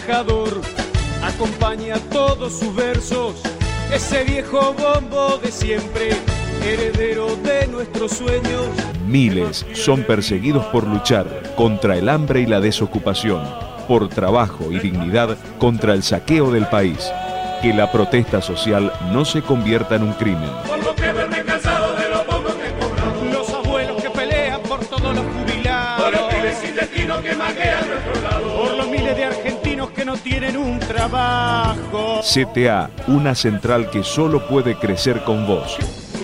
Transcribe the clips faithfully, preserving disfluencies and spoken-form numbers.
trabajador. Acompaña todos sus versos, ese viejo bombo de siempre, heredero de nuestros sueños. Miles son perseguidos por luchar contra el hambre y la desocupación, por trabajo y dignidad contra el saqueo del país. Que la protesta social no se convierta en un crimen. Por lo que verme cansado de lo poco que cobramos. Los abuelos que pelean por todos los jubilados. Por los pibes sin destino que maquean a nuestro lado. Por los miles de argentinos que no tienen un trabajo. C T A, una central que solo puede crecer con vos.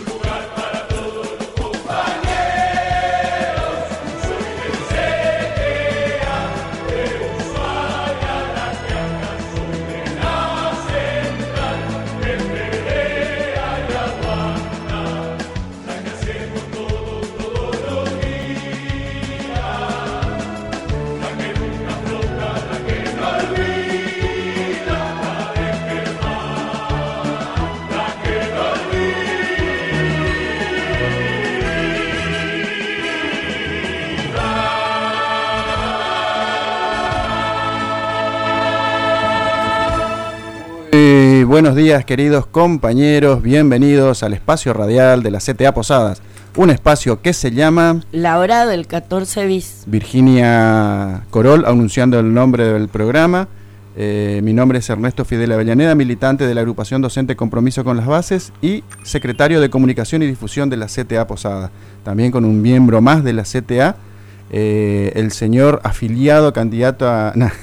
Buenos días, queridos compañeros, bienvenidos al espacio radial de la C T A Posadas, un espacio que se llama La Hora del catorce bis. Virginia Corol anunciando el nombre del programa. Eh, mi nombre es Ernesto Fidel Avellaneda, militante de la agrupación docente Compromiso con las Bases y secretario de Comunicación y Difusión de la C T A Posadas. También con un miembro más de la C T A, eh, el señor afiliado candidato a... Nah.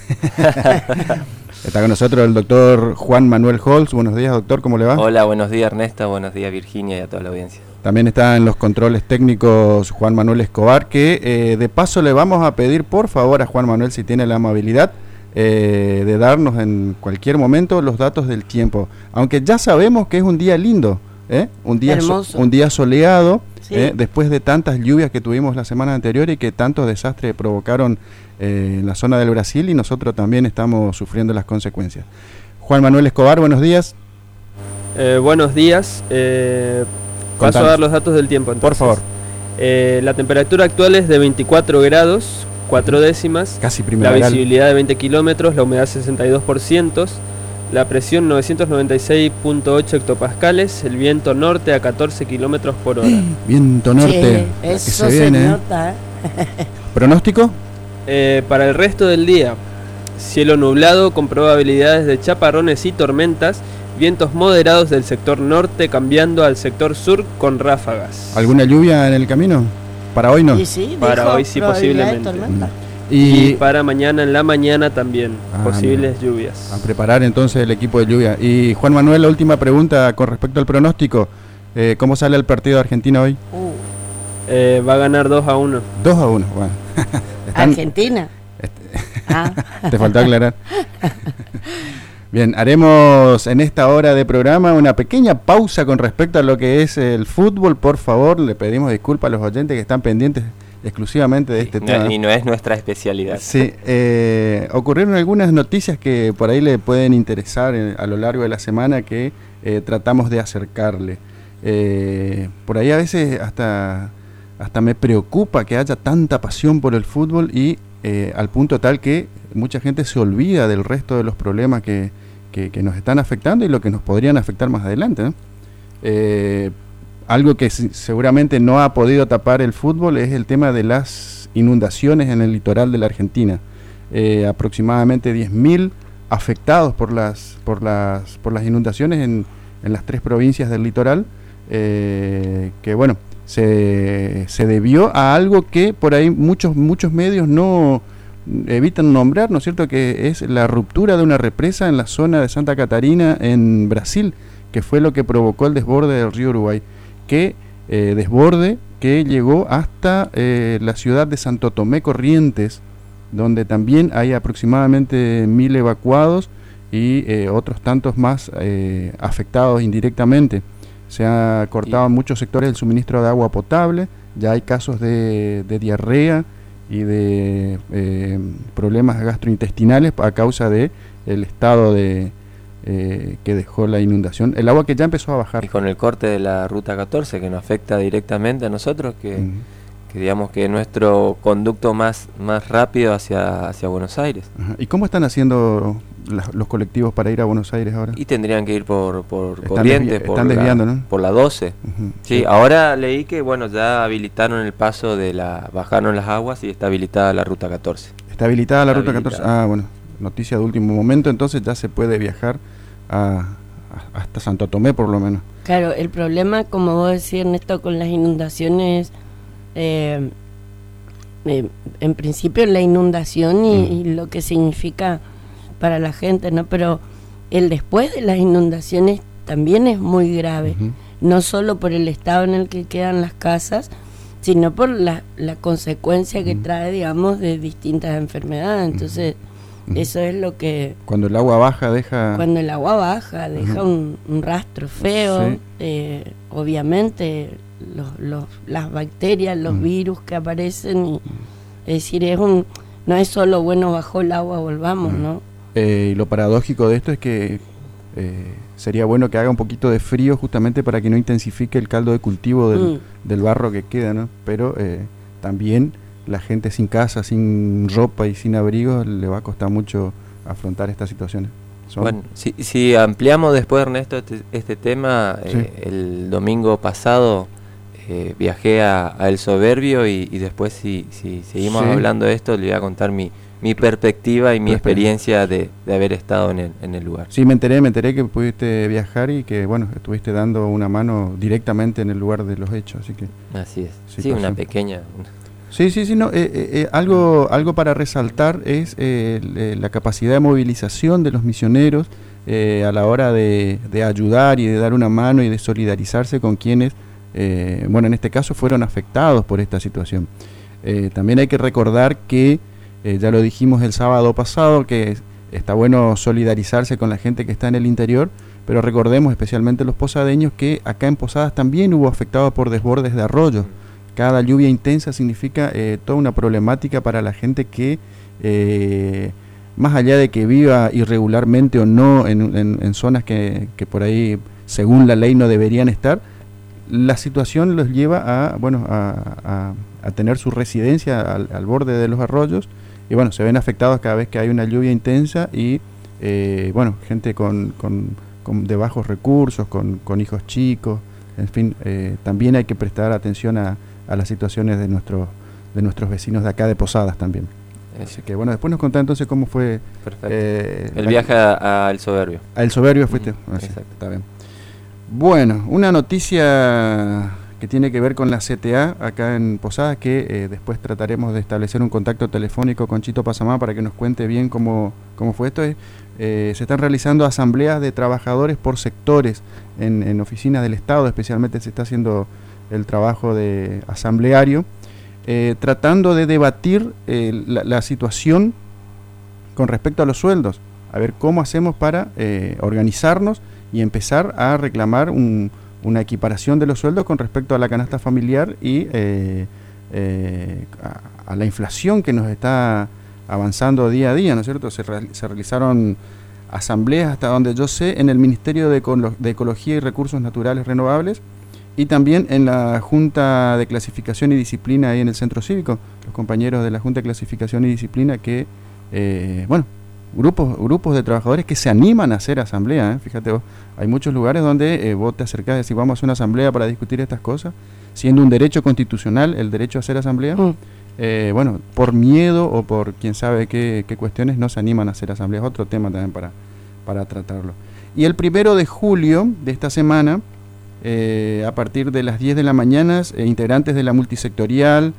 Está con nosotros el doctor Juan Manuel Holz. Buenos días, doctor, ¿cómo le va? Hola, buenos días, Ernesto, buenos días, Virginia, y a toda la audiencia. También está en los controles técnicos Juan Manuel Escobar, que eh, de paso le vamos a pedir por favor a Juan Manuel, si tiene la amabilidad eh, de darnos en cualquier momento los datos del tiempo, aunque ya sabemos que es un día lindo, ¿eh? un, día so, un día soleado, sí. ¿eh? Después de tantas lluvias que tuvimos la semana anterior y que tantos desastres provocaron Eh, en la zona del Brasil, y nosotros también estamos sufriendo las consecuencias. Juan Manuel Escobar, buenos días. Eh, buenos días. Eh, paso a dar los datos del tiempo, entonces. Por favor. Eh, la temperatura actual es de veinticuatro grados, cuatro décimas. Casi primaveral. La visibilidad de veinte kilómetros, la humedad sesenta y dos por ciento, la presión novecientos noventa y seis punto ocho hectopascales, el viento norte a catorce kilómetros por hora. Viento norte. Sí, eso que se, se viene, nota. ¿eh? ¿Pronóstico? Eh, para el resto del día, cielo nublado con probabilidades de chaparrones y tormentas, vientos moderados del sector norte cambiando al sector sur con ráfagas. ¿Alguna lluvia en el camino? ¿Para hoy no? Sí, sí, para hoy sí, posiblemente. Y, y para mañana en la mañana también, ah, posibles mira. lluvias. A preparar entonces el equipo de lluvia. Y Juan Manuel, la última pregunta con respecto al pronóstico. Eh, ¿Cómo sale el partido de Argentina hoy? Uh. Eh, va a ganar dos a uno. dos a uno, bueno. Están... ¿Argentina? Este... Ah. Te faltó aclarar. Bien, haremos en esta hora de programa una pequeña pausa con respecto a lo que es el fútbol. Por favor, le pedimos disculpas a los oyentes que están pendientes exclusivamente de este no, tema. Y no es nuestra especialidad. Sí, eh, ocurrieron algunas noticias que por ahí le pueden interesar eh, a lo largo de la semana que eh, tratamos de acercarle. Eh, por ahí a veces hasta... Hasta me preocupa que haya tanta pasión por el fútbol y eh, al punto tal que mucha gente se olvida del resto de los problemas que, que, que nos están afectando y lo que nos podrían afectar más adelante, ¿no? Eh, algo que si, seguramente no ha podido tapar el fútbol es el tema de las inundaciones en el litoral de la Argentina. Eh, aproximadamente diez mil afectados por las, por las, por las inundaciones en, en las tres provincias del litoral, eh, que bueno... Se, se debió a algo que por ahí muchos muchos medios no evitan nombrar, ¿no es cierto?, que es la ruptura de una represa en la zona de Santa Catarina en Brasil, que fue lo que provocó el desborde del río Uruguay, que eh, desborde que llegó hasta eh, la ciudad de Santo Tomé Corrientes, donde también hay aproximadamente mil evacuados y eh, otros tantos más eh, afectados indirectamente. Se ha cortado en muchos sectores el suministro de agua potable, ya hay casos de, de diarrea y de eh, problemas gastrointestinales a causa de el estado de eh, que dejó la inundación, el agua que ya empezó a bajar. Y con el corte de la ruta catorce que nos afecta directamente a nosotros, que, uh-huh. que digamos que es nuestro conducto más, más rápido hacia, hacia Buenos Aires. Ajá. ¿Y cómo están haciendo la, los colectivos para ir a Buenos Aires ahora? Y tendrían que ir por, por Están Corrientes, desvi- por, están desviando, la, ¿no? por la doce. Uh-huh. Sí, ahora leí que bueno, ya habilitaron el paso de la, bajaron las aguas y está habilitada la ruta catorce. Está habilitada la Está ruta habilitada. catorce. Ah, bueno, noticia de último momento, entonces ya se puede viajar a, a- hasta Santo Tomé por lo menos. Claro, el problema, como vos decís, Ernesto, con las inundaciones, eh, eh, en principio la inundación y, Mm. y lo que significa para la gente, ¿no? Pero el después de las inundaciones también es muy grave, Ujú. no solo por el estado en el que quedan las casas, sino por la, la consecuencia que Mm. trae, digamos, de distintas enfermedades. Entonces, Ujú. eso es lo que... Cuando el agua baja deja... Cuando el agua baja, deja Ujú. un, un rastro feo, Sí. eh, obviamente los, los, las bacterias, los Ujú. virus que aparecen, y, es decir, es un, no es solo, bueno, bajó el agua, volvamos, Ujú. ¿no? Eh, y lo paradójico de esto es que eh, sería bueno que haga un poquito de frío justamente para que no intensifique el caldo de cultivo del, Mm. del barro que queda, ¿no? Pero eh, también la gente sin casa, sin ropa y sin abrigo le va a costar mucho afrontar estas situaciones. Son- Bueno, si, si ampliamos después, Ernesto, este, este tema, Sí. eh, el domingo pasado eh, viajé a, a El Soberbio y, y después si, si seguimos Sí. hablando de esto, le voy a contar mi, mi perspectiva y mi Perspectiva. experiencia de, de haber estado en el, en el lugar. Sí, me enteré, me enteré que pudiste viajar y que, bueno, estuviste dando una mano directamente en el lugar de los hechos, así que... Así es. Sí, Sí, pasó. una pequeña... Sí, sí, sí, no, eh, eh, eh, algo, algo para resaltar es eh, le- la capacidad de movilización de los misioneros eh, a la hora de, de ayudar y de dar una mano y de solidarizarse con quienes, eh, bueno, en este caso fueron afectados por esta situación. Eh, también hay que recordar que, eh, ya lo dijimos el sábado pasado, que es- está bueno solidarizarse con la gente que está en el interior, pero recordemos especialmente los posadeños que acá en Posadas también hubo afectados por desbordes de arroyos. Cada lluvia intensa significa eh, toda una problemática para la gente que, eh, más allá de que viva irregularmente o no en, en- en zonas que, que por ahí, según la ley, no deberían estar, la situación los lleva a, bueno, a, a- a tener su residencia al, al borde de los arroyos y bueno, se ven afectados cada vez que hay una lluvia intensa y, eh, bueno, gente con, con- con de bajos recursos, con, con hijos chicos, en fin, eh, también hay que prestar atención a a las situaciones de nuestros de nuestros vecinos de acá de Posadas también. Así que bueno, después nos contá entonces cómo fue Perfecto. eh, el la- viaje a, a El Soberbio. a El Soberbio fuiste. Mm, Ah, sí, exacto. está bien. Bueno, una noticia que tiene que ver con la C T A acá en Posadas, que eh, después trataremos de establecer un contacto telefónico con Chito Pasamá para que nos cuente bien cómo, cómo fue esto. Es, eh, se están realizando asambleas de trabajadores por sectores en, en oficinas del Estado, especialmente se está haciendo el trabajo de asambleario, eh, tratando de debatir eh, la, la situación con respecto a los sueldos, a ver cómo hacemos para eh, organizarnos y empezar a reclamar un, una equiparación de los sueldos con respecto a la canasta familiar y eh, eh, a, a la inflación que nos está avanzando día a día, ¿no es cierto? Se, real, se realizaron asambleas, hasta donde yo sé, en el Ministerio de, Ecolo- de Ecología y Recursos Naturales Renovables y también en la Junta de Clasificación y Disciplina ahí en el Centro Cívico, los compañeros de la Junta de Clasificación y Disciplina que, eh, bueno, grupos grupos de trabajadores que se animan a hacer asamblea, ¿eh? Fíjate vos, hay muchos lugares donde eh, vos te acercás y decís vamos a hacer una asamblea para discutir estas cosas, siendo un derecho constitucional el derecho a hacer asamblea, Mm. eh, bueno, por miedo o por quién sabe qué, qué cuestiones no se animan a hacer asambleas, otro tema también para, para tratarlo. Y el primero de julio de esta semana, eh, a partir de las diez de la mañana, eh, integrantes de la multisectorial,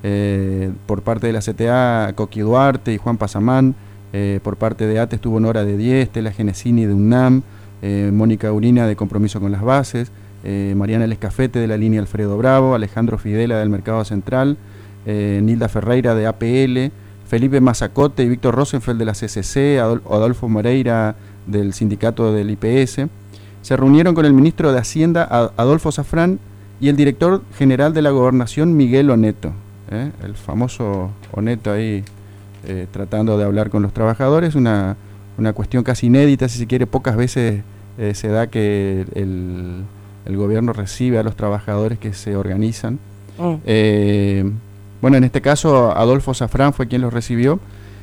eh, por parte de la C T A, Coqui Duarte y Juan Pasamán, eh, por parte de A T E estuvo Nora de diez, Tela Genesini de UNAM, eh, Mónica Urina de Compromiso con las Bases, eh, Mariana Lescafete de la línea Alfredo Bravo, Alejandro Fidela del Mercado Central, eh, Nilda Ferreira de A P L, Felipe Mazacote y Víctor Rosenfeld de la C C C, Adol- Adolfo Moreira del sindicato del I P S, se reunieron con el ministro de Hacienda, Ad- Adolfo Zafrán, y el director general de la Gobernación, Miguel Oneto, ¿eh? el famoso Oneto ahí eh, tratando de hablar con los trabajadores, una, una cuestión casi inédita, si se quiere, pocas veces eh, se da que el, el gobierno recibe a los trabajadores que se organizan. Mm. Eh, bueno, en este caso Adolfo Safrán fue quien los recibió,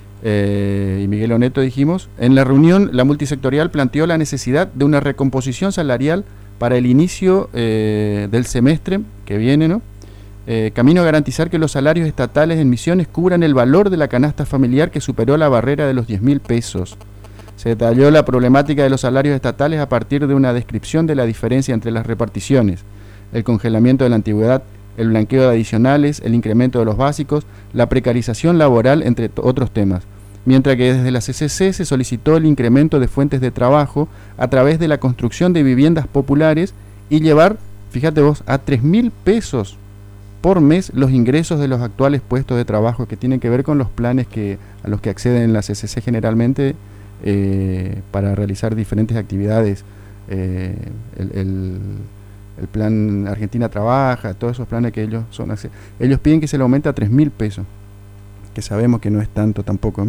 eh, y Miguel Oneto dijimos. En la reunión, la multisectorial planteó la necesidad de una recomposición salarial para el inicio eh, del semestre que viene, ¿no? Eh, camino a garantizar que los salarios estatales en Misiones cubran el valor de la canasta familiar que superó la barrera de los diez mil pesos. Se detalló la problemática de los salarios estatales a partir de una descripción de la diferencia entre las reparticiones, el congelamiento de la antigüedad, el blanqueo de adicionales, el incremento de los básicos, la precarización laboral, entre otros temas. Mientras que desde la C C C se solicitó el incremento de fuentes de trabajo a través de la construcción de viviendas populares y llevar, fíjate vos, a tres mil pesos por mes los ingresos de los actuales puestos de trabajo, que tienen que ver con los planes que a los que acceden en la C C C generalmente eh, para realizar diferentes actividades. Eh, el, el, el plan Argentina Trabaja, todos esos planes que ellos son, ellos piden que se le aumente a tres mil pesos, que sabemos que no es tanto tampoco, ¿eh?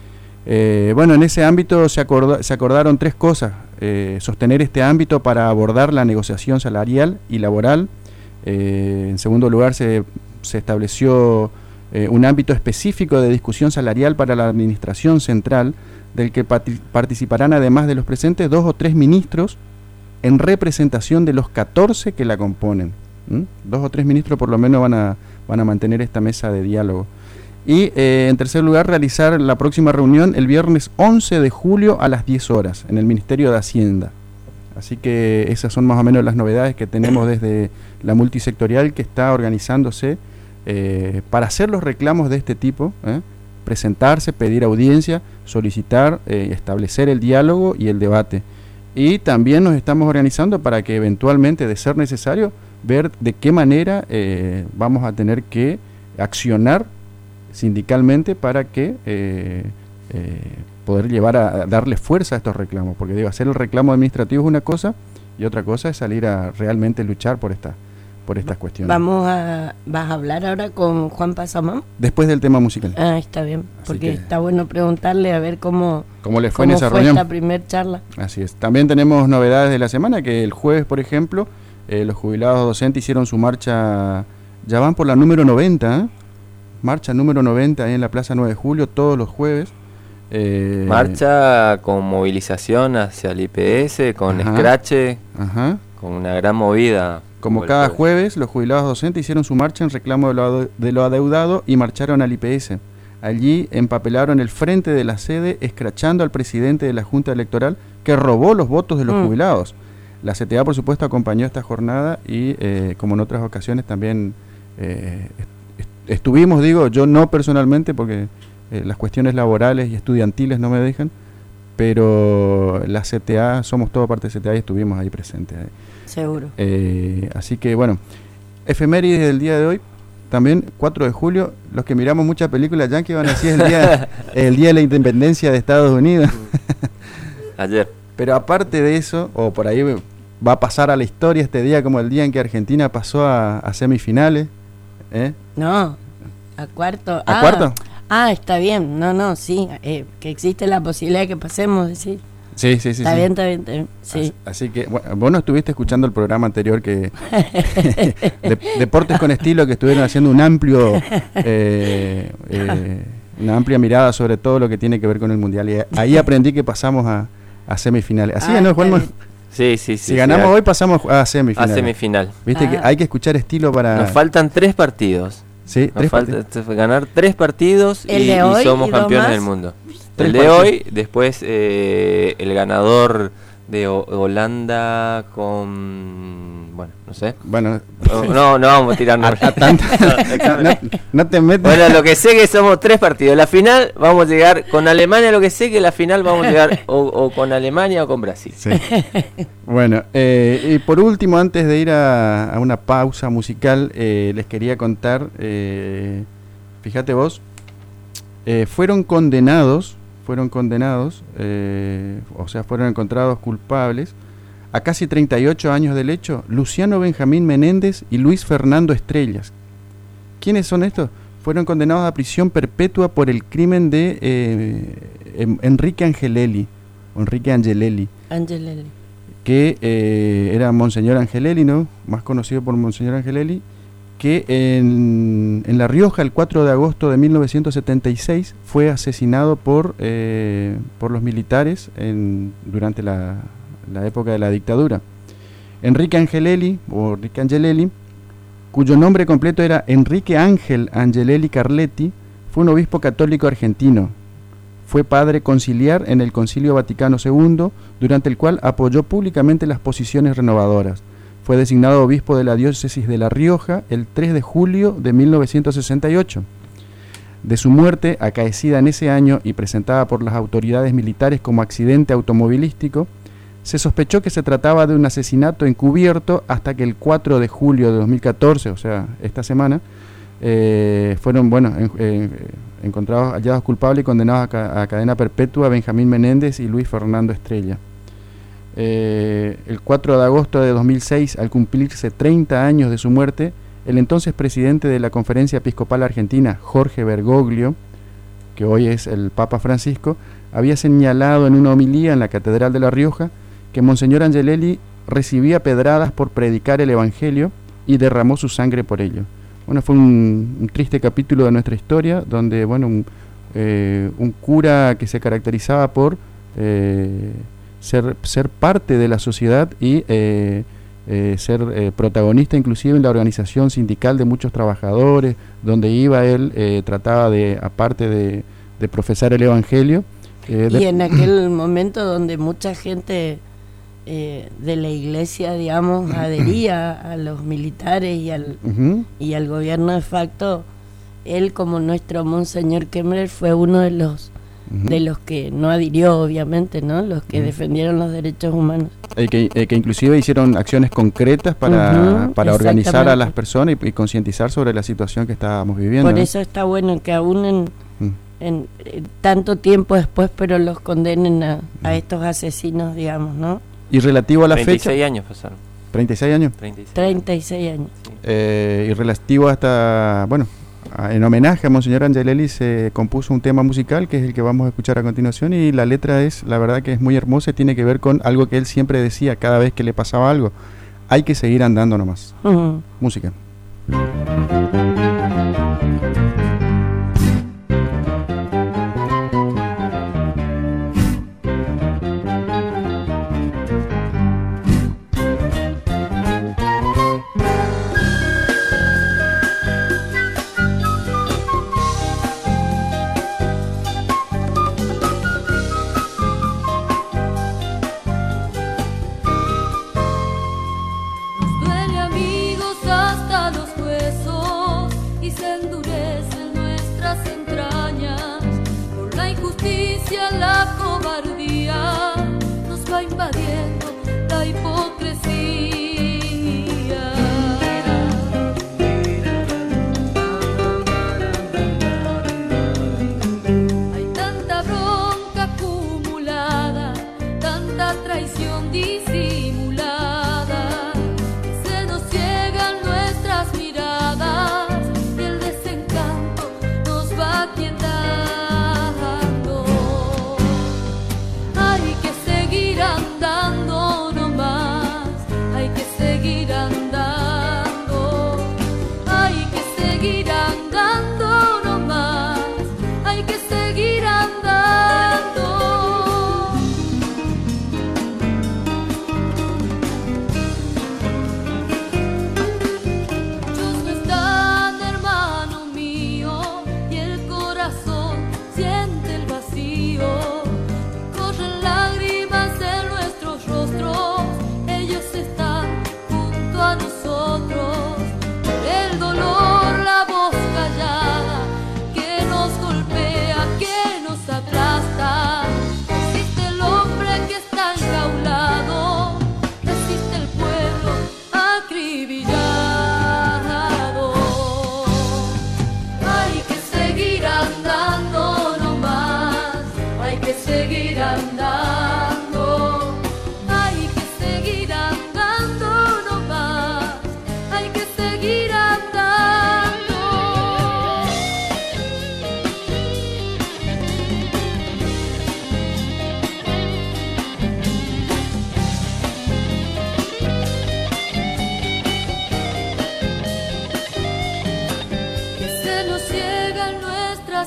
Eh, bueno, en ese ámbito se, acordó, se acordaron tres cosas: eh, sostener este ámbito para abordar la negociación salarial y laboral. Eh, en segundo lugar, se, se estableció eh, un ámbito específico de discusión salarial para la administración central, del que pati- participarán, además de los presentes, dos o tres ministros en representación de los catorce que la componen. ¿Mm? Dos o tres ministros por lo menos van a, van a mantener esta mesa de diálogo. Y eh, en tercer lugar, realizar la próxima reunión el viernes once de julio a las diez horas en el Ministerio de Hacienda. Así que esas son más o menos las novedades que tenemos desde la multisectorial, que está organizándose eh, para hacer los reclamos de este tipo, ¿eh? presentarse, pedir audiencia, solicitar, eh, establecer el diálogo y el debate. Y también nos estamos organizando para que eventualmente, de ser necesario, ver de qué manera eh, vamos a tener que accionar sindicalmente para que eh, eh, poder llevar a, a darle fuerza a estos reclamos, porque digo, hacer el reclamo administrativo es una cosa y otra cosa es salir a realmente luchar por esta por estas cuestiones. Vamos a vas a hablar ahora con Juan Pasamón después del tema musical. Ah, está bien, Así porque que, está bueno preguntarle a ver cómo cómo le fue cómo en esa fue reunión. esta primer charla. Así es. También tenemos novedades de la semana, que el jueves, por ejemplo, eh, los jubilados docentes hicieron su marcha, ya van por la número noventa, ¿eh? Marcha número noventa ahí en la Plaza nueve de Julio, todos los jueves. Eh, Marcha con movilización hacia el I P S, con Ajá. escrache, Ajá. con una gran movida. Como cada jueves, los jubilados docentes hicieron su marcha en reclamo de lo, de lo adeudado y marcharon al I P S. Allí empapelaron el frente de la sede, escrachando al presidente de la Junta Electoral, que robó los votos de los mm. jubilados. La C T A, por supuesto, acompañó esta jornada y, eh, como en otras ocasiones, también eh, estuvimos, digo, yo no personalmente, porque eh, las cuestiones laborales y estudiantiles no me dejan, pero la C T A, somos toda parte de C T A y estuvimos ahí presentes. Eh. Seguro. Eh, así que, bueno, efemérides del día de hoy, también cuatro de julio, los que miramos muchas películas yankee van a decir el día, el día de la independencia de Estados Unidos. Ayer. Pero aparte de eso, o por ahí va a pasar a la historia este día como el día en que Argentina pasó a, a semifinales. ¿Eh? No, a cuarto. ¿A ah, cuarto? Ah, está bien. No, no, sí. Eh, que existe la posibilidad de que pasemos, decir. Sí, sí, sí. Está sí. bien, está bien, está bien. Sí. Así, así que, bueno, vos no estuviste escuchando el programa anterior que de, Deportes con Estilo, que estuvieron haciendo un amplio, eh, eh, una amplia mirada sobre todo lo que tiene que ver con el Mundial. Y ahí aprendí que pasamos a, a semifinales. Así, ah, ¿no, Juanma? Sí, sí, sí. Si ganamos sí, hoy pasamos a semifinal. A semifinal. Viste ah. que hay que escuchar Estilo para... Nos faltan tres partidos. Sí, Nos tres falta partidos. ganar tres partidos y, y somos y campeones del mundo. El de hoy, después eh, el ganador de o Holanda con... Bueno, no sé. Bueno, no, no, no vamos a tirarnos. A, a tanto, no, no te metas. Bueno, lo que sé que somos tres partidos. La final vamos a llegar con Alemania, lo que sé que la final vamos a llegar o, o con Alemania o con Brasil. Sí. Bueno, eh, y por último, antes de ir a, a una pausa musical, eh, les quería contar, eh, fíjate vos, eh, fueron condenados, fueron condenados, eh, o sea, fueron encontrados culpables, a casi treinta y ocho años del hecho, Luciano Benjamín Menéndez y Luis Fernando Estrellas. ¿Quiénes son estos? Fueron condenados a prisión perpetua por el crimen de eh, Enrique Angelelli, Enrique Angelelli. Angelelli. Que eh, era Monseñor Angelelli, ¿no? Más conocido por Monseñor Angelelli, que en, en La Rioja, el cuatro de agosto de mil novecientos setenta y seis, fue asesinado por, eh, por los militares en, durante la, la época de la dictadura. Enrique Angelelli, o Enrique Angelelli, cuyo nombre completo era Enrique Ángel Angelelli Carletti, fue un obispo católico argentino. Fue padre conciliar en el Concilio Vaticano segundo, durante el cual apoyó públicamente las posiciones renovadoras. Fue designado obispo de la diócesis de La Rioja el tres de julio de mil novecientos sesenta y ocho. De su muerte, acaecida en ese año y presentada por las autoridades militares como accidente automovilístico, se sospechó que se trataba de un asesinato encubierto hasta que el cuatro de julio de dos mil catorce, o sea, esta semana, eh, fueron bueno, en, eh, encontrados hallados culpables y condenados a, ca a cadena perpetua Benjamín Menéndez y Luis Fernando Estrella. Eh, el cuatro de agosto de dos mil seis, al cumplirse treinta años de su muerte, el entonces presidente de la Conferencia Episcopal Argentina, Jorge Bergoglio, que hoy es el Papa Francisco, había señalado en una homilía en la Catedral de La Rioja que Monseñor Angelelli recibía pedradas por predicar el Evangelio y derramó su sangre por ello. Bueno, fue un, un triste capítulo de nuestra historia, donde bueno, un, eh, un cura que se caracterizaba por eh, ser, ser parte de la sociedad y eh, eh, ser eh, protagonista inclusive en la organización sindical de muchos trabajadores, donde iba él, eh, trataba de, aparte de, de profesar el Evangelio. Eh, y de en aquel momento donde mucha gente eh, de la iglesia, digamos, adhería a los militares y al, uh-huh. y al gobierno de facto, él como nuestro Monseñor Kemmler fue uno de los uh-huh. de los que no adhirió, obviamente, ¿no? Los que uh-huh. defendieron los derechos humanos. Eh, que, eh, que inclusive hicieron acciones concretas para, uh-huh. para organizar a las personas y, y concientizar sobre la situación que estábamos viviendo. Por ¿no? eso está bueno que aún en, uh-huh. en eh, tanto tiempo después, pero los condenen a, a estos asesinos, digamos, ¿no? Y relativo a la treinta y seis fecha... años pasaron. ¿treinta y seis años? treinta y seis años. Eh, y relativo a esta... Bueno, a, en homenaje a Monseñor Angelelli se compuso un tema musical que es el que vamos a escuchar a continuación, y la letra es, la verdad que es muy hermosa y tiene que ver con algo que él siempre decía cada vez que le pasaba algo: hay que seguir andando nomás. Uh-huh. Música. Nosotros, el dolor, la voz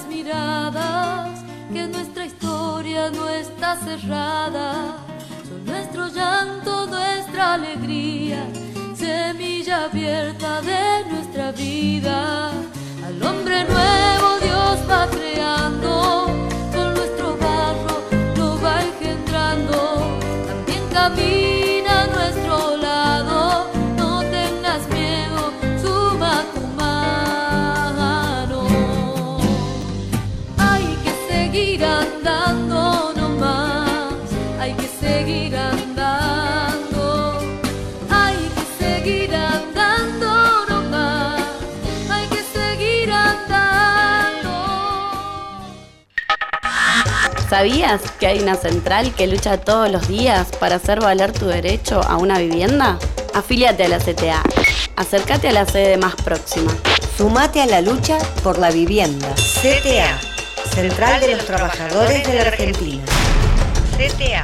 las miradas, que nuestra historia no está cerrada. Son nuestro llanto, nuestra alegría, semilla abierta de nuestra vida. Al hombre nuevo Dios va creando, con nuestro barro lo va engendrando. También camina a nuestro lado, no tengas miedo, suma tu mano. Hay que seguir andando nomás, hay que seguir andando, hay que seguir andando nomás, hay que seguir andando. ¿Sabías que hay una central que lucha todos los días para hacer valer tu derecho a una vivienda? Afíliate a la C T A. Acércate a la sede más próxima. Sumate a la lucha por la vivienda. C T A, Central de los Trabajadores de la Argentina. C T A.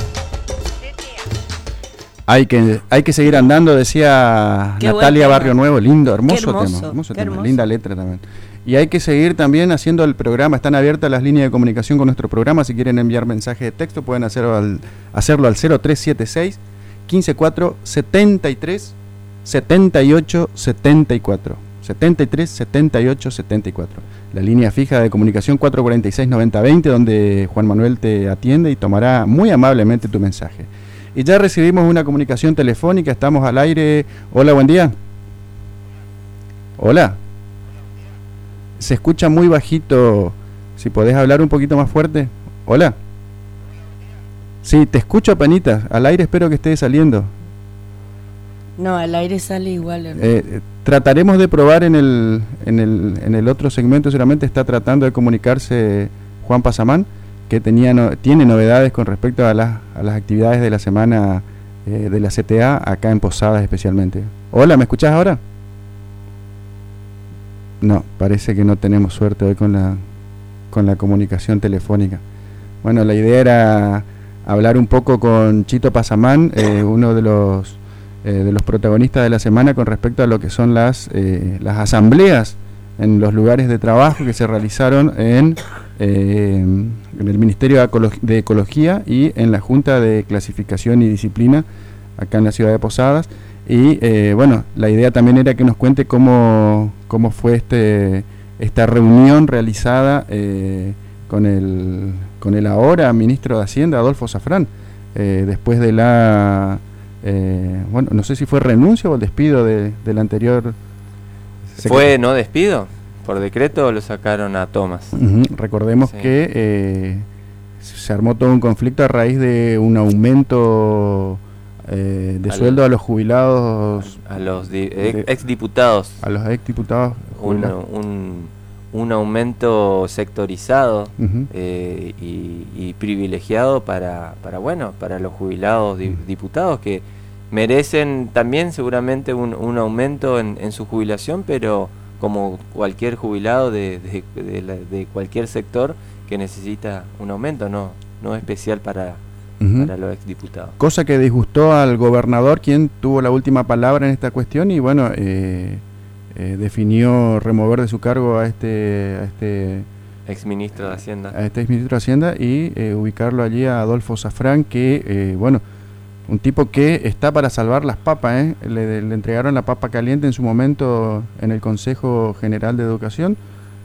Hay que, hay que seguir andando, decía Qué Natalia buen Barrio Nuevo. Lindo, hermoso, Qué hermoso, tema. Hermoso qué tema, hermoso. linda letra también. Y hay que seguir también haciendo el programa. Están abiertas las líneas de comunicación con nuestro programa. Si quieren enviar mensajes de texto, pueden hacerlo al, hacerlo al cero tres siete seis, uno cinco cuatro, setenta y tres, setenta y ocho, setenta y cuatro. setenta y tres, setenta y ocho, setenta y cuatro. La línea fija de comunicación cuatro cuarenta y seis, noventa veinte, donde Juan Manuel te atiende y tomará muy amablemente tu mensaje. Y ya recibimos una comunicación telefónica, estamos al aire. Hola, buen día. Hola. Se escucha muy bajito, si podés hablar un poquito más fuerte. Hola. Sí, te escucho apenitas, al aire espero que esté saliendo. No, al aire sale igual. hermano. Eh, trataremos de probar en el, en el, en el otro segmento, seguramente está tratando de comunicarse Juan Pasamán, que tenía no, tiene novedades con respecto a las, a las actividades de la semana eh, de la C T A acá en Posadas especialmente. Hola, ¿me escuchás ahora? No, parece que no tenemos suerte hoy con la, con la comunicación telefónica. Bueno, la idea era hablar un poco con Chito Pasamán, eh, uno de los, eh, de los protagonistas de la semana con respecto a lo que son las, eh, las asambleas en los lugares de trabajo que se realizaron en, eh, en el Ministerio de, Ecolo- de Ecología y en la Junta de Clasificación y Disciplina acá en la ciudad de Posadas. Y eh, bueno, la idea también era que nos cuente cómo, cómo fue este esta reunión realizada eh, con el con el ahora ministro de Hacienda, Adolfo Safrán, eh, después de la, eh, bueno, no sé si fue renuncia o el despido de, del anterior secretario. Fue no despido, por decreto lo sacaron a Tomás. Uh-huh. Recordemos sí. que eh, se armó todo un conflicto a raíz de un aumento Eh, de al, sueldo a los jubilados, a, a los di, ex, exdiputados, a los exdiputados, un, un, un aumento sectorizado uh-huh. eh, y, y privilegiado para, para bueno, para los jubilados di, diputados que merecen también seguramente un, un aumento en, en su jubilación, pero como cualquier jubilado de, de, de, la, de cualquier sector que necesita un aumento, no, no especial para Uh-huh. para los exdiputados. Cosa que disgustó al gobernador, quien tuvo la última palabra en esta cuestión y bueno, eh, eh, definió remover de su cargo a este, a este exministro de Hacienda, a este exministro de Hacienda y eh, ubicarlo allí a Adolfo Safrán, que eh, bueno, un tipo que está para salvar las papas, ¿eh? le, le entregaron la papa caliente en su momento en el Consejo General de Educación,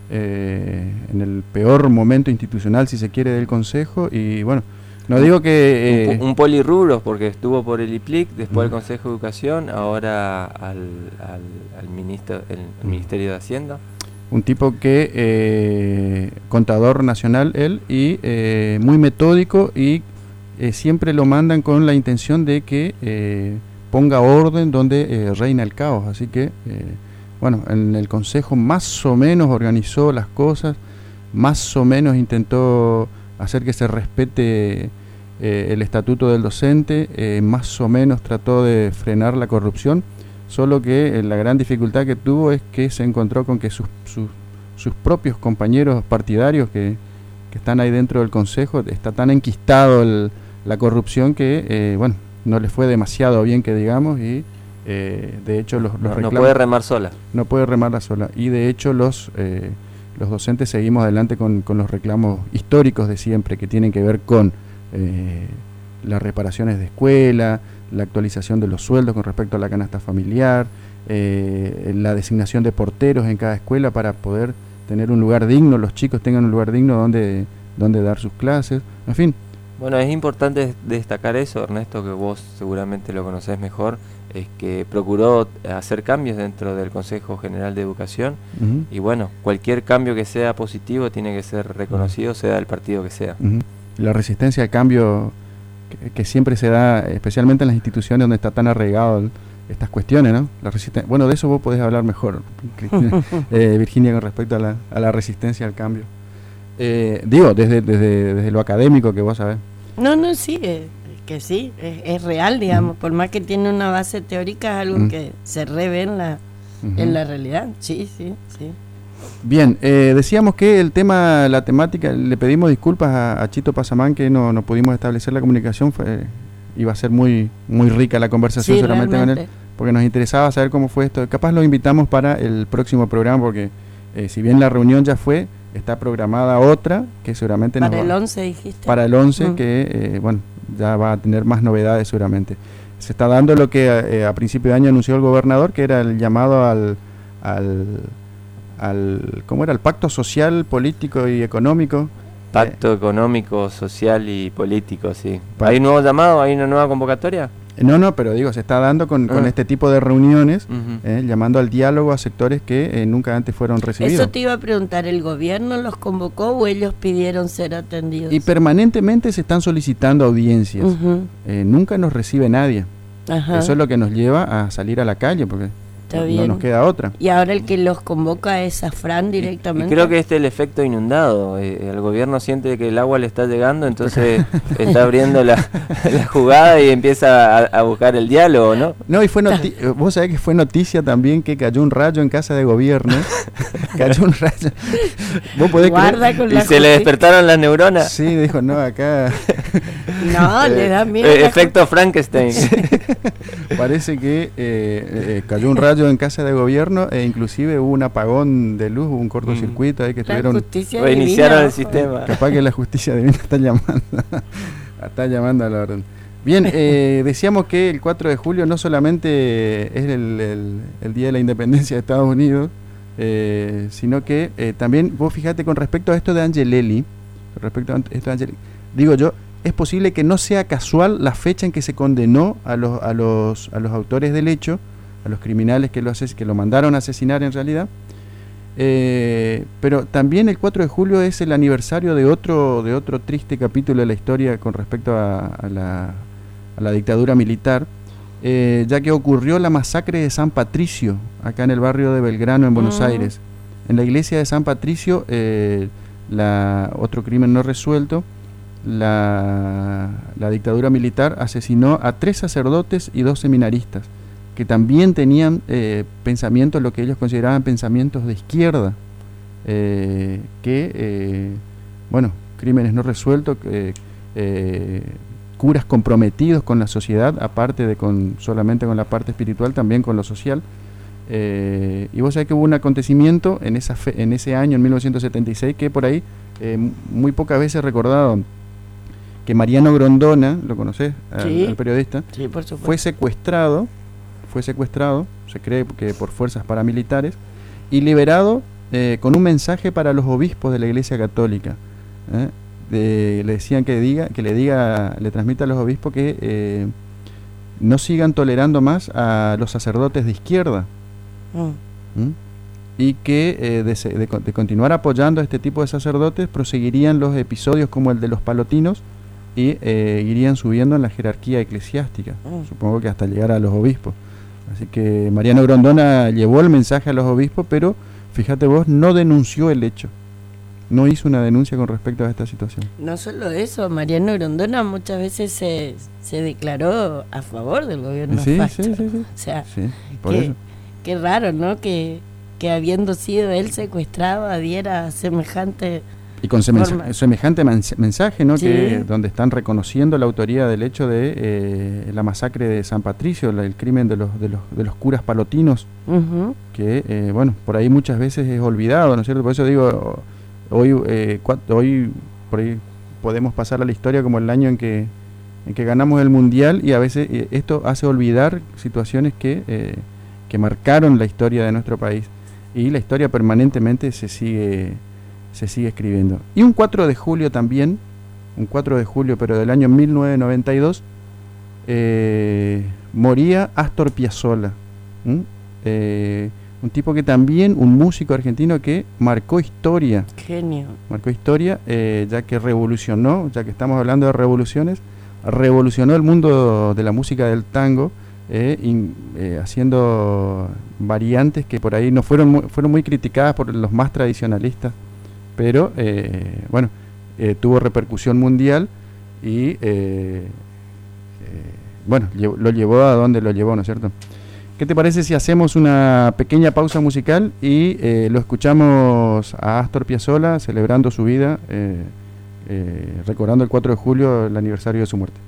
eh, en el peor momento institucional, si se quiere, del Consejo y bueno. No digo que... Eh, un, un polirrubros, porque estuvo por el I P L I C, después uh-huh. al Consejo de Educación, ahora al, al, al, ministro, el, el Ministerio de Hacienda. Un tipo que, eh, contador nacional él, y eh, muy metódico, y eh, siempre lo mandan con la intención de que eh, ponga orden donde eh, reina el caos. Así que, eh, bueno, en el Consejo más o menos organizó las cosas, más o menos intentó hacer que se respete eh, el estatuto del docente, eh, más o menos trató de frenar la corrupción, solo que eh, la gran dificultad que tuvo es que se encontró con que sus, sus, sus propios compañeros partidarios que, que están ahí dentro del Consejo, está tan enquistado el, la corrupción que, eh, bueno, no les fue demasiado bien que digamos y eh, de hecho los, los no, reclamos, no puede remar sola. No puede remarla sola y de hecho los... Eh, los docentes seguimos adelante con, con los reclamos históricos de siempre, que tienen que ver con eh, las reparaciones de escuela, la actualización de los sueldos con respecto a la canasta familiar, eh, la designación de porteros en cada escuela para poder tener un lugar digno, los chicos tengan un lugar digno donde, donde dar sus clases, en fin. Bueno, es importante destacar eso, Ernesto, que vos seguramente lo conocés mejor, es que procuró hacer cambios dentro del Consejo General de Educación, uh-huh. y bueno, cualquier cambio que sea positivo tiene que ser reconocido, uh-huh. sea del partido que sea. Uh-huh. La resistencia al cambio que, que siempre se da, especialmente en las instituciones donde está tan arraigado el, estas cuestiones, ¿no? La resisten- bueno, de eso vos podés hablar mejor, eh, Virginia, con respecto a la, a la resistencia al cambio. Eh, digo, desde, desde, desde lo académico que vos sabés. No, no, sí, eh, que sí, es, es real, digamos, mm. por más que tiene una base teórica, es algo mm. que se revé en la, uh-huh. en la realidad, sí, sí, sí. Bien, eh, decíamos que el tema, la temática, le pedimos disculpas a, a Chito Pasamán que no, no pudimos establecer la comunicación, fue, iba a ser muy, muy rica la conversación sí, seguramente con él, porque nos interesaba saber cómo fue esto. Capaz lo invitamos para el próximo programa, porque eh, si bien la reunión ya fue, está programada otra que seguramente para nos el va, once dijiste para el once mm. que eh, bueno, ya va a tener más novedades seguramente. Se está dando lo que eh, a principio de año anunció el gobernador, que era el llamado al al, al ¿cómo era? El pacto social, político y económico. Pacto eh, económico, social y político, sí. Pa- ¿Hay un nuevo llamado? ¿Hay una nueva convocatoria? No, no, pero digo, se está dando con, ah. con este tipo de reuniones, uh-huh. eh, llamando al diálogo a sectores que eh, nunca antes fueron recibidos. Eso te iba a preguntar, ¿el gobierno los convocó o ellos pidieron ser atendidos? Y permanentemente se están solicitando audiencias. Uh-huh. eh, nunca nos recibe nadie. Ajá. Eso es lo que nos lleva a salir a la calle, porque Está no, bien. no nos queda otra. Y ahora el que los convoca es Afran directamente. Y creo que este es el efecto inundado. Eh, el gobierno siente que el agua le está llegando, entonces está abriendo la, la jugada y empieza a, a buscar el diálogo, ¿no? No, y fue noti- vos sabés que fue noticia también que cayó un rayo en casa de gobierno. Cayó un rayo. ¿Vos podés Guarda creer? con Y la se le despertaron las neuronas. Sí, dijo, no, acá... No, eh, le da miedo. Eh, la efecto Frankenstein. Parece que eh, eh, cayó un rayo en casa de gobierno e inclusive hubo un apagón de luz, hubo un cortocircuito ahí que La estuvieron... justicia Reiniciaron divina, el sistema. Capaz que la justicia divina está llamando, está llamando a la orden. Bien, eh, decíamos que el cuatro de julio no solamente es el, el, el Día de la Independencia de Estados Unidos, eh, sino que eh, también, vos fíjate con respecto a esto de Angelelli, con respecto a esto de Angelelli, digo yo, es posible que no sea casual la fecha en que se condenó a los, a los, a los autores del hecho, a los criminales que lo, ases- que lo mandaron a asesinar en realidad, eh, pero también el cuatro de julio es el aniversario de otro, de otro triste capítulo de la historia con respecto a, a, la, a la dictadura militar, eh, ya que ocurrió la masacre de San Patricio, acá en el barrio de Belgrano, en Buenos Mm. Aires. En la iglesia de San Patricio, eh, la, otro crimen no resuelto, la, la dictadura militar asesinó a tres sacerdotes y dos seminaristas, que también tenían eh, pensamientos, lo que ellos consideraban pensamientos de izquierda, eh, que, eh, bueno, crímenes no resueltos, eh, eh, curas comprometidos con la sociedad, aparte de con solamente con la parte espiritual, también con lo social. Eh, y vos sabés que hubo un acontecimiento en, esa fe, en ese año, en mil novecientos setenta y seis, que por ahí eh, muy pocas veces recordado, que Mariano Grondona, ¿lo conocés? Al, Sí. al periodista, Sí, por supuesto. fue secuestrado, fue secuestrado, se cree que por fuerzas paramilitares, y liberado eh, con un mensaje para los obispos de la Iglesia Católica. ¿eh? De, le decían que diga, que le diga, le transmita a los obispos que eh, no sigan tolerando más a los sacerdotes de izquierda. Mm. ¿Mm? Y que eh, de, se- de con- de continuar apoyando a este tipo de sacerdotes proseguirían los episodios como el de los palotinos y eh, irían subiendo en la jerarquía eclesiástica, Mm. supongo que hasta llegar a los obispos. Así que Mariano Grondona llevó el mensaje a los obispos, pero fíjate vos, no denunció el hecho, no hizo una denuncia con respecto a esta situación. No solo eso, Mariano Grondona muchas veces se, se declaró a favor del gobierno Sí, facto. sí, sí, sí. O sea, Sí, por qué, eso. qué raro, ¿no? Que, que habiendo sido él secuestrado adhiera a semejante Y con semej semejante mensaje, ¿no? Sí. Que donde están reconociendo la autoría del hecho de eh, la masacre de San Patricio, la, el crimen de los, de los de los curas palotinos, uh-huh. que eh, bueno, por ahí muchas veces es olvidado, ¿no es cierto? Por eso digo, hoy eh, hoy por ahí podemos pasar a la historia como el año en que en que ganamos el mundial, y a veces eh, esto hace olvidar situaciones que eh, que marcaron la historia de nuestro país, y la historia permanentemente se sigue se sigue escribiendo. Y un cuatro de julio también, un cuatro de julio pero del año mil novecientos noventa y dos, eh, moría Astor Piazzolla, ¿Mm? eh, un tipo que también, un músico argentino que marcó historia. Genio. Marcó historia, eh, ya que revolucionó, ya que estamos hablando de revoluciones, revolucionó el mundo de la música del tango, eh, in, eh, haciendo variantes que por ahí no fueron muy, fueron muy criticadas por los más tradicionalistas, pero eh, bueno, eh, tuvo repercusión mundial y eh, eh, bueno, llevo, lo llevó a donde lo llevó, ¿no es cierto? ¿Qué te parece si hacemos una pequeña pausa musical y eh, lo escuchamos a Astor Piazzolla celebrando su vida, eh, eh, recordando el cuatro de julio, el aniversario de su muerte?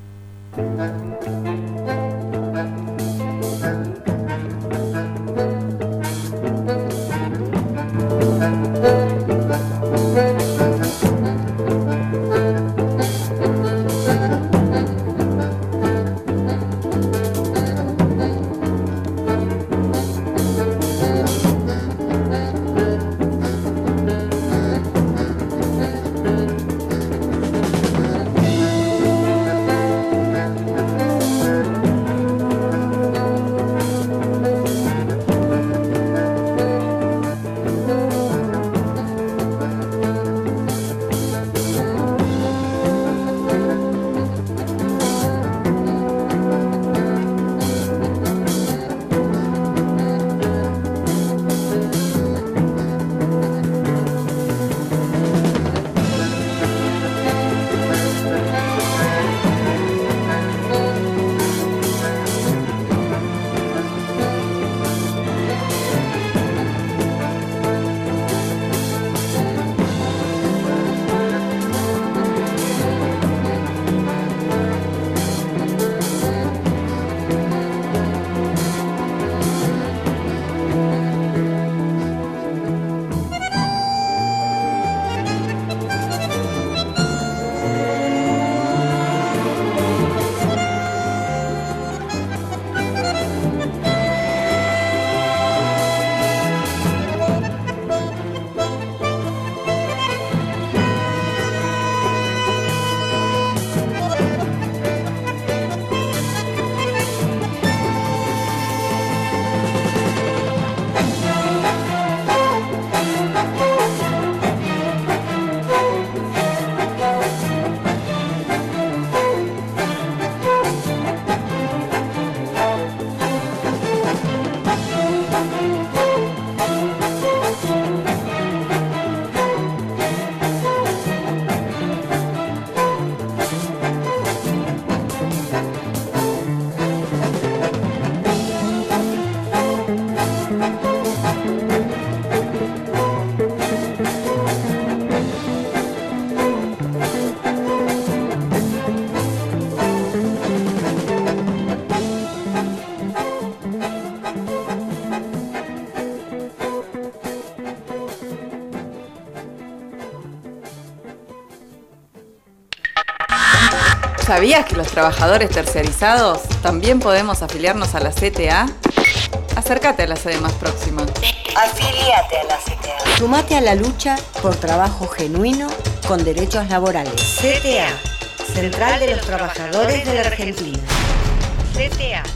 ¿Sabías que los trabajadores tercerizados también podemos afiliarnos a la C T A? Acércate a la sede más próxima. Afíliate a la C T A. Sumate a la lucha por trabajo genuino con derechos laborales. C T A, Central de los Trabajadores de la Argentina. C T A.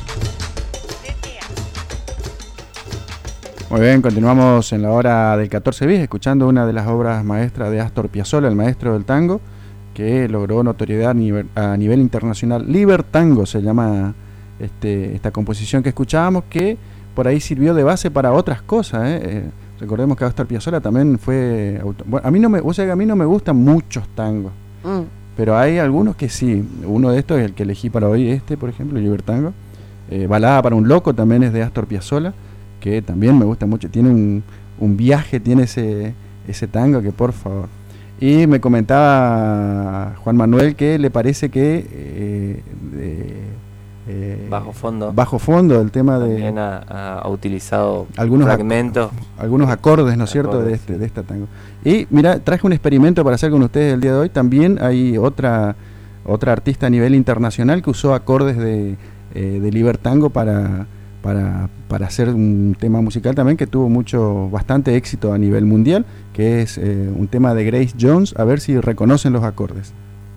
Muy bien, continuamos en la hora del catorce bis, escuchando una de las obras maestras de Astor Piazzolla, el maestro del tango, que logró notoriedad a nivel, a nivel internacional. Libertango se llama este, esta composición que escuchábamos, que por ahí sirvió de base para otras cosas, ¿eh? Eh, recordemos que Astor Piazzolla también fue... Auto, bueno, a mí no me, o sea, que a mí no me gustan muchos tangos, mm. pero hay algunos que sí. Uno de estos es el que elegí para hoy, este, por ejemplo, Libertango. Eh, Balada para un loco también es de Astor Piazzolla, que también me gusta mucho. Tiene un, un viaje, tiene ese, ese tango que, por favor... Y me comentaba Juan Manuel que le parece que eh, de, eh, bajo fondo bajo fondo el tema también de ha, ha utilizado algunos fragmentos, ac algunos acordes, ¿no es cierto?, acordes, de este sí. de esta tango. Y mira, traje un experimento para hacer con ustedes el día de hoy. También hay otra otra artista a nivel internacional que usó acordes de eh, de Libertango para para para hacer un tema musical también que tuvo mucho bastante éxito a nivel mundial, que es eh, un tema de Grace Jones. A ver si reconocen los acordes.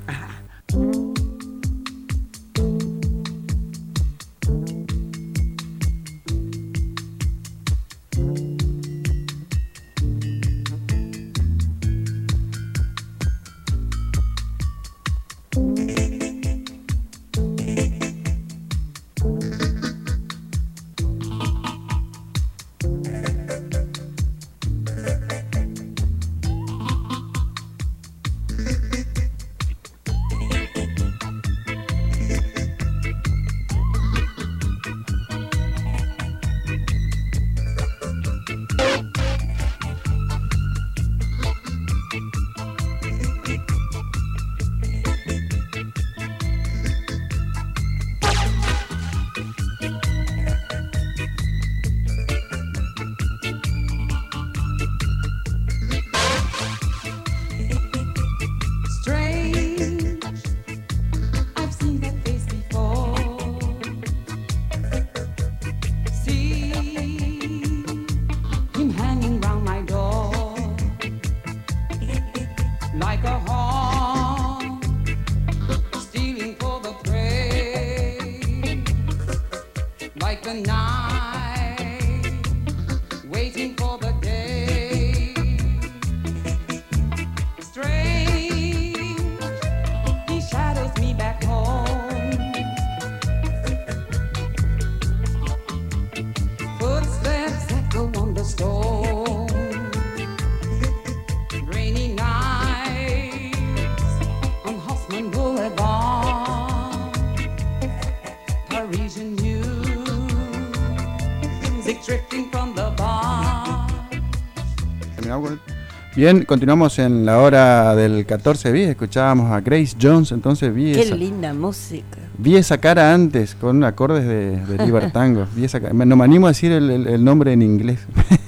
Bien, continuamos en la hora del catorce bis, escuchábamos a Grace Jones, entonces vi Qué esa, linda música. vi esa cara antes con acordes de, de Libertango, vi esa cara, no me animo a decir el, el, el nombre en inglés,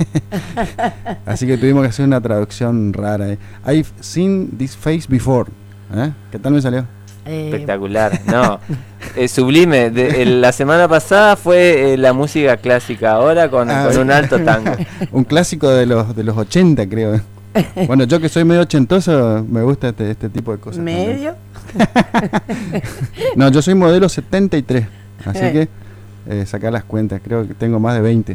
así que tuvimos que hacer una traducción rara. eh. I've seen this face before, ¿eh? ¿Qué tal me salió? Eh, espectacular, no, eh, sublime. De, el, la semana pasada fue eh, la música clásica, ahora con, Ah, con un alto tango. Un clásico de los de los ochenta, creo. Bueno, yo que soy medio ochentoso, me gusta este, este tipo de cosas. ¿Medio? No, yo soy modelo setenta y tres, así que eh, sacar las cuentas, creo que tengo más de veinte.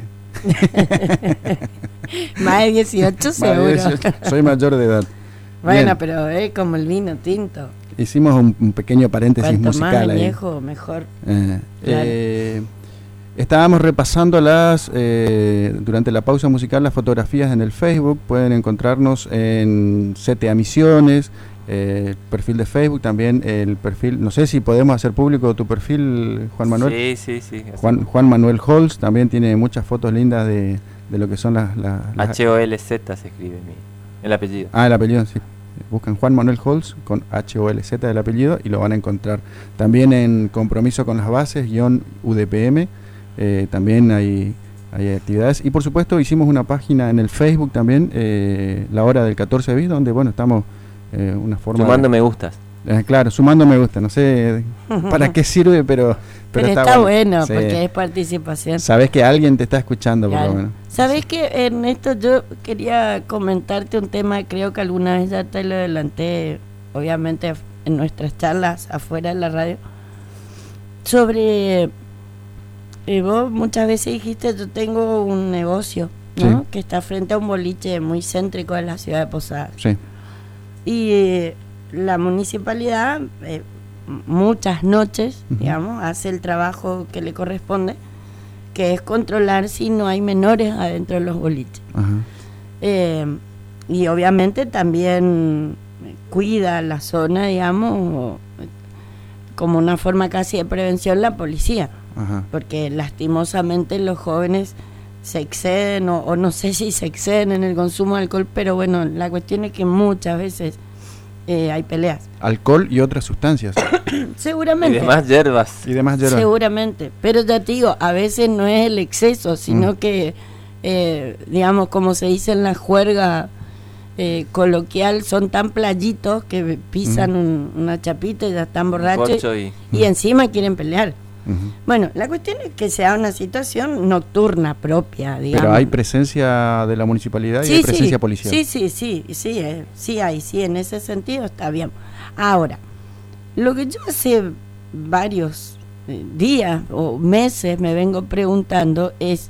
Más de dieciocho Más de seguro. dieciocho, soy mayor de edad. Bueno, Bien. pero es como el vino tinto. Hicimos un, un pequeño paréntesis Cuanto musical más ahí. añejo, mejor. Eh, Claro. eh, estábamos repasando las eh, durante la pausa musical las fotografías en el Facebook. Pueden encontrarnos en C T A Misiones, eh, perfil de Facebook, también el perfil, no sé si podemos hacer público tu perfil, Juan Manuel. Sí, sí, sí. Juan, Juan Manuel Holz también tiene muchas fotos lindas de, de lo que son las... las, las H O L Z se escribe mi, el apellido. Ah, el apellido, sí. Buscan Juan Manuel Holz con H O L Z del apellido y lo van a encontrar. También en Compromiso con las Bases, guión U D P M, eh, también hay, hay actividades. Y por supuesto hicimos una página en el Facebook también, eh, La Hora del catorce bis, donde bueno, estamos eh, una forma... Sumando de, me gustas. Eh, claro, sumando me gusta, no sé para qué sirve, pero... Pero, Pero está, está bueno, bueno, sí. porque es participación. Sabes que alguien te está escuchando, Claro. por lo menos. ¿Sabes qué, Ernesto? Yo quería comentarte un tema, creo que alguna vez ya te lo adelanté, obviamente en nuestras charlas afuera de la radio, sobre, eh, vos muchas veces dijiste, yo tengo un negocio, ¿no? Sí. Que está frente a un boliche muy céntrico de la ciudad de Posadas. Sí. Y eh, la municipalidad... Eh, muchas noches, Uh-huh. digamos, hace el trabajo que le corresponde, que es controlar si no hay menores adentro de los boliches. Ajá. Eh, y obviamente también cuida la zona, digamos, como una forma casi de prevención la policía, Ajá. porque lastimosamente los jóvenes se exceden o, o no sé si se exceden en el consumo de alcohol, pero bueno, la cuestión es que muchas veces eh, hay peleas. Alcohol y otras sustancias. Seguramente. Y demás hierbas. Y demás hierbas. Seguramente. Pero ya te digo, a veces no es el exceso, sino mm. que, eh, digamos, como se dice en la juerga eh, coloquial, son tan playitos que pisan mm. un, una chapita y ya están borrachos y, y encima quieren pelear. Uh-huh. Bueno, la cuestión es que sea una situación nocturna propia, digamos. Pero hay presencia de la municipalidad y sí, hay presencia sí, policial. Sí, sí, sí, sí, eh, sí hay, sí, en ese sentido está bien. Ahora, lo que yo hace varios eh, días o meses me vengo preguntando es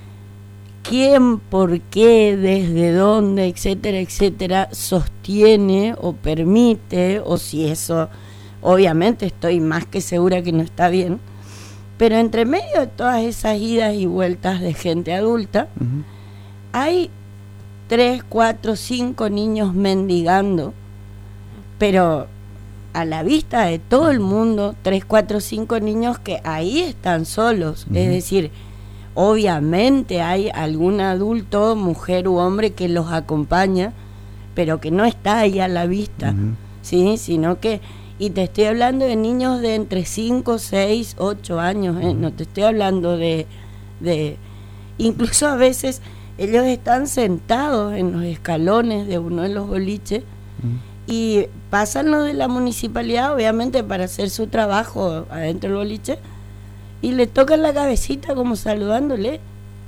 quién, por qué, desde dónde, etcétera, etcétera, sostiene o permite, o si eso, obviamente estoy más que segura que no está bien. Pero entre medio de todas esas idas y vueltas de gente adulta, uh-huh. hay tres, cuatro, cinco niños mendigando, pero a la vista de todo el mundo, tres, cuatro, cinco niños que ahí están solos. Uh-huh. Es decir, obviamente hay algún adulto, mujer u hombre que los acompaña, pero que no está ahí a la vista, uh-huh. ¿sí? Sino que... Y te estoy hablando de niños de entre cinco, seis, ocho años, ¿eh? No te estoy hablando de, de... Incluso a veces ellos están sentados en los escalones de uno de los boliches uh-huh. y pasan los de la municipalidad, obviamente, para hacer su trabajo adentro del boliche, y le tocan la cabecita como saludándole.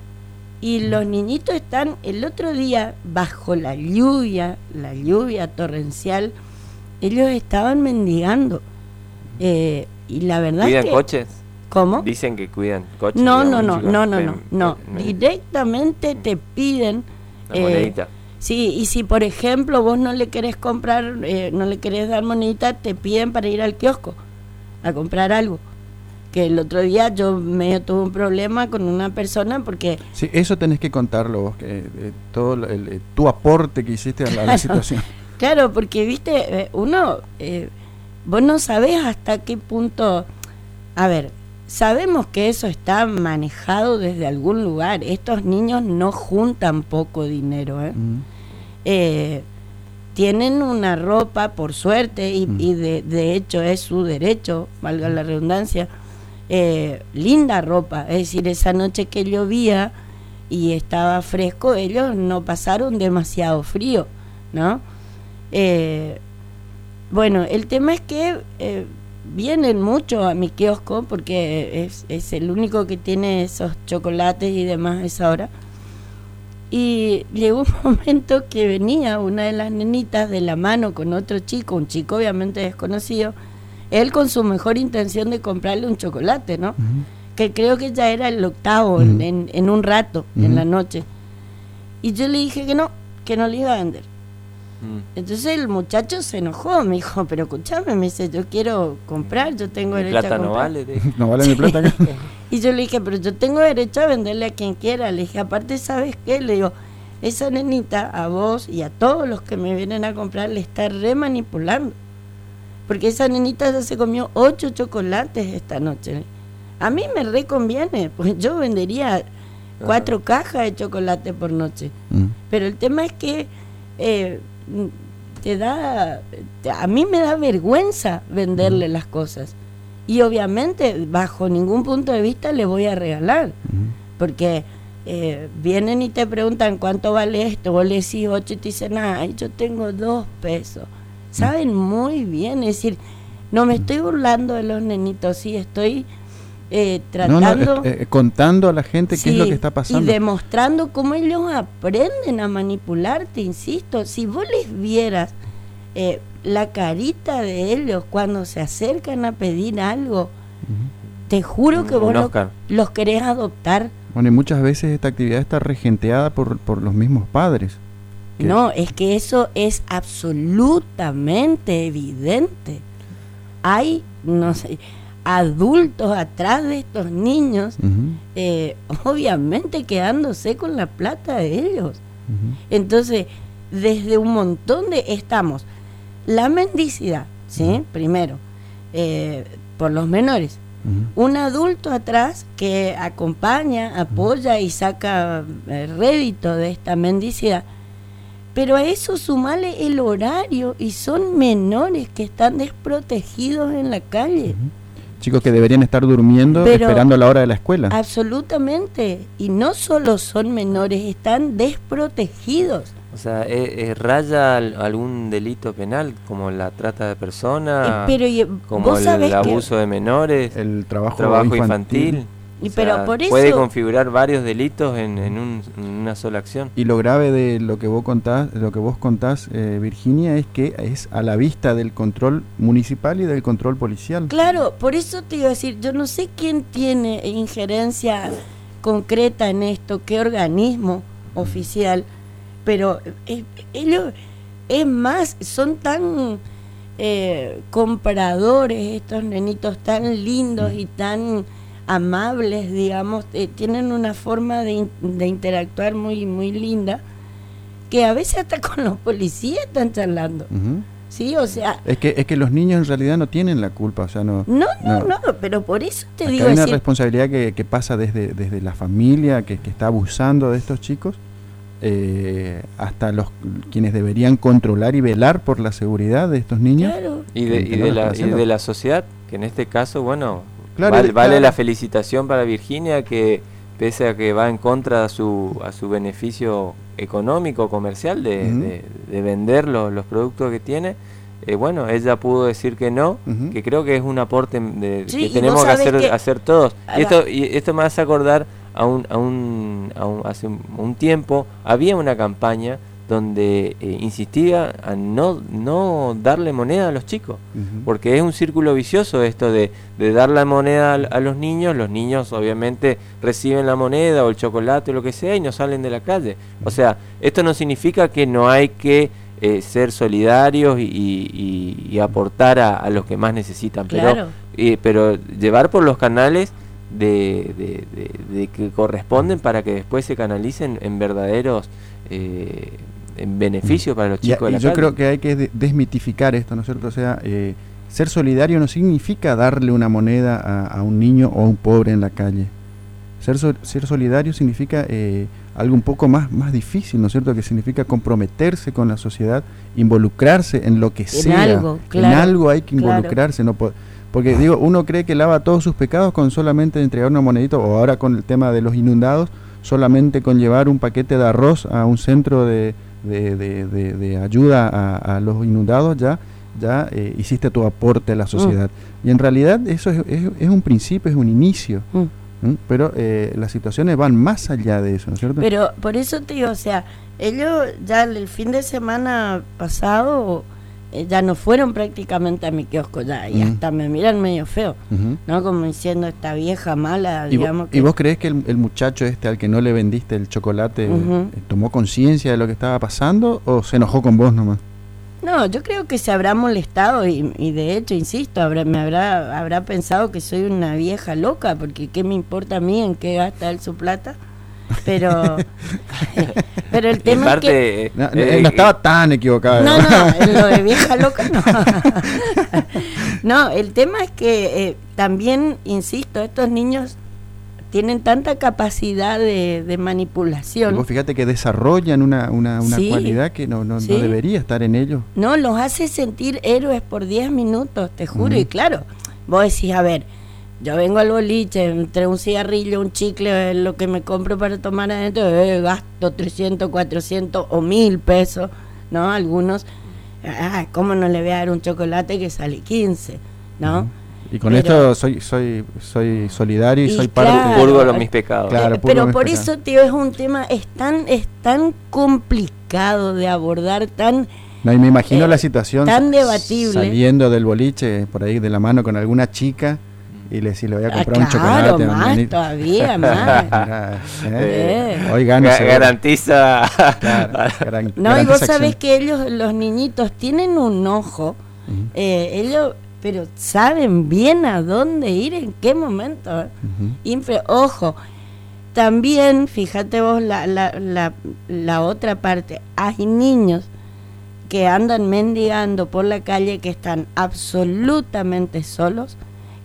Y los niñitos están, el otro día, bajo la lluvia, la lluvia torrencial, ellos estaban mendigando eh, y la verdad ¿Cuidan es que... coches? ¿Cómo? Dicen que cuidan coches. No, digamos, no, no, chicos, no, no, ven, no, no. ven, Directamente te piden... La eh, monedita. Sí, y si por ejemplo vos no le querés comprar, eh, no le querés dar monedita, te piden para ir al kiosco a comprar algo. Que el otro día yo me tuve un problema con una persona porque... Sí, eso tenés que contarlo vos, que eh, todo el, el, tu aporte que hiciste a la, claro. a la situación. Claro, porque, viste, uno, eh, vos no sabés hasta qué punto, a ver, sabemos que eso está manejado desde algún lugar, estos niños no juntan poco dinero, ¿eh? Mm. Eh, tienen una ropa, por suerte, y, mm. y de, de hecho es su derecho, valga la redundancia, eh, linda ropa, es decir, esa noche que llovía y estaba fresco, ellos no pasaron demasiado frío, ¿no? Eh, bueno, el tema es que eh, vienen mucho a mi kiosco porque es, es el único que tiene esos chocolates y demás a esa hora. Y llegó un momento que venía una de las nenitas de la mano con otro chico, un chico obviamente desconocido, él con su mejor intención de comprarle un chocolate, ¿no? Uh-huh. Que creo que ya era el octavo uh-huh. en, en, en un rato, uh-huh. en la noche. Y yo le dije que no, que no le iba a vender. Entonces el muchacho se enojó, me dijo, pero escuchame, me dice, yo quiero comprar, yo tengo mi derecho plata a comprar. no vale, de... no vale mi plata acá. Y yo le dije, pero yo tengo derecho a venderle a quien quiera. Le dije, aparte, ¿sabes qué? Le digo, esa nenita a vos y a todos los que me vienen a comprar le está re manipulando, porque esa nenita ya se comió ocho chocolates esta noche. A mí me reconviene, pues yo vendería cuatro Ajá. cajas de chocolate por noche. Mm. Pero el tema es que eh, te da, te, a mí me da vergüenza venderle mm. las cosas, y obviamente bajo ningún punto de vista le voy a regalar, mm. porque eh, vienen y te preguntan cuánto vale esto, vos le decís ocho y te dicen, ay, yo tengo dos pesos. Saben muy bien, es decir, no me estoy burlando de los nenitos, sí estoy eh, tratando... No, no, eh, eh, contando a la gente sí, qué es lo que está pasando. Y demostrando cómo ellos aprenden a manipularte, insisto. Si vos les vieras eh, la carita de ellos cuando se acercan a pedir algo, uh-huh. te juro que vos lo, los querés adoptar. Bueno, y muchas veces esta actividad está regenteada por, por los mismos padres. No, es que eso es absolutamente evidente. Hay, no sé, adultos atrás de estos niños, uh-huh. eh, obviamente quedándose con la plata de ellos. Uh-huh. Entonces, desde un montón de... Estamos, la mendicidad, ¿sí? Uh-huh. Primero, eh, por los menores. Uh-huh. Un adulto atrás que acompaña, apoya uh-huh. y saca eh, rédito de esta mendicidad. pero a eso sumale el horario y son menores que están desprotegidos en la calle. Uh-huh. Chicos que deberían estar durmiendo pero, esperando la hora de la escuela. Absolutamente, y no solo son menores, están desprotegidos. O sea, ¿eh, eh, ¿raya algún delito penal como la trata de personas, eh, pero, y, como el, el abuso de menores, el trabajo, trabajo infantil? infantil. Y pero sea, por eso puede configurar varios delitos en, en, un, en una sola acción. Y lo grave de lo que vos contás, lo que vos contás, eh, Virginia, es que es a la vista del control municipal y del control policial. Claro, por eso te iba a decir, yo no sé quién tiene injerencia concreta en esto, qué organismo oficial, pero eh, ellos, es más, son tan eh, compradores estos nenitos, tan lindos y tan amables, digamos, eh, tienen una forma de, in, de interactuar muy muy linda, que a veces hasta con los policías están charlando. Uh-huh. Sí, o sea, es que es que los niños en realidad no tienen la culpa, o sea, no no no, no, no pero por eso te acá digo, hay una decir, responsabilidad que, que pasa desde desde la familia que, que está abusando de estos chicos, eh, hasta los quienes deberían controlar y velar por la seguridad de estos niños. Claro. Y de, y, de la, y de la sociedad, que en este caso, bueno, claro, vale, claro. vale la felicitación para Virginia, que pese a que va en contra a su a su beneficio económico, comercial, de, uh-huh. de, de vender los, los productos que tiene, eh, bueno, ella pudo decir que no, uh-huh. que creo que es un aporte de, sí, que tenemos que hacer, que hacer todos. La... Y esto, y esto me hace acordar a un, a un, a un hace un, un tiempo había una campaña donde eh, insistía a no no darle moneda a los chicos, uh-huh. porque es un círculo vicioso esto de, de dar la moneda a, a los niños. Los niños obviamente reciben la moneda o el chocolate o lo que sea y no salen de la calle. O sea, esto no significa que no hay que eh, ser solidarios y, y, y aportar a, a los que más necesitan, claro. pero, eh, pero llevar por los canales de, de, de, de que corresponden para que después se canalicen en verdaderos eh, en beneficio para los chicos y, de la y yo calle. creo que hay que de- desmitificar esto, ¿no es cierto? O sea, eh, ser solidario no significa darle una moneda a, a un niño o a un pobre en la calle. Ser, so- ser solidario significa eh, algo un poco más, más difícil, ¿no es cierto? Que significa comprometerse con la sociedad, involucrarse en lo que en sea. Algo, claro, en algo hay que involucrarse, claro. no po- porque digo, uno cree que lava todos sus pecados con solamente entregar una monedita, o ahora con el tema de los inundados, solamente con llevar un paquete de arroz a un centro de De, de, de, de ayuda a, a los inundados, ya ya eh, hiciste tu aporte a la sociedad. Mm. Y en realidad eso es, es, es un principio, es un inicio. Mm. ¿Mm? Pero eh, las situaciones van más allá de eso, ¿no es cierto? Pero por eso te digo, o sea, ellos ya el fin de semana pasado eh, ya no fueron prácticamente a mi kiosco ya, y mm. hasta me miran medio feo, uh-huh. ¿no? Como diciendo, esta vieja mala, ¿Y digamos. Vos, que... ¿Y vos creés que el, el muchacho este al que no le vendiste el chocolate uh-huh. eh, tomó conciencia de lo que estaba pasando o se enojó con vos nomás? No, yo creo que se habrá molestado y, y de hecho, insisto, habrá, me habrá, habrá pensado que soy una vieja loca, porque ¿qué me importa a mí en qué gasta él su plata? Pero pero el tema parte, es que no, eh, no estaba tan equivocado. No, no, lo de vieja loca no. No, el tema es que eh, también, insisto, estos niños tienen tanta capacidad de, de manipulación. Y vos fíjate que desarrollan una, una, una sí, cualidad que no, no, sí. no debería estar en ellos. No, los hace sentir héroes por diez minutos, te juro. Uh-huh. Y claro, vos decís, a ver, yo vengo al boliche, entre un cigarrillo, un chicle, lo que me compro para tomar adentro, eh, gasto trescientos, cuatrocientos o mil pesos, ¿no? Algunos, ah, ¿cómo no le voy a dar un chocolate que sale quince, ¿no? Uh-huh. Y con pero, esto soy soy soy solidario y, y soy claro, parte de... Purgo los mis pecados. Claro, eh, pero por pecados. Eso, tío, es un tema, es tan, es tan complicado de abordar, tan... No, y me imagino eh, la situación tan debatible, saliendo del boliche por ahí de la mano con alguna chica y le decís, le voy a comprar ah, un chocolate. Claro, más man, todavía, más. eh, eh. Oigan, no garantiza. Claro, garan, no, garantiza y vos sabés que ellos, los niñitos, tienen un ojo, uh-huh. eh, ellos, pero saben bien a dónde ir, en qué momento. Uh-huh. Infre, ojo, también, fíjate vos la, la, la, la otra parte, hay niños que andan mendigando por la calle, que están absolutamente solos,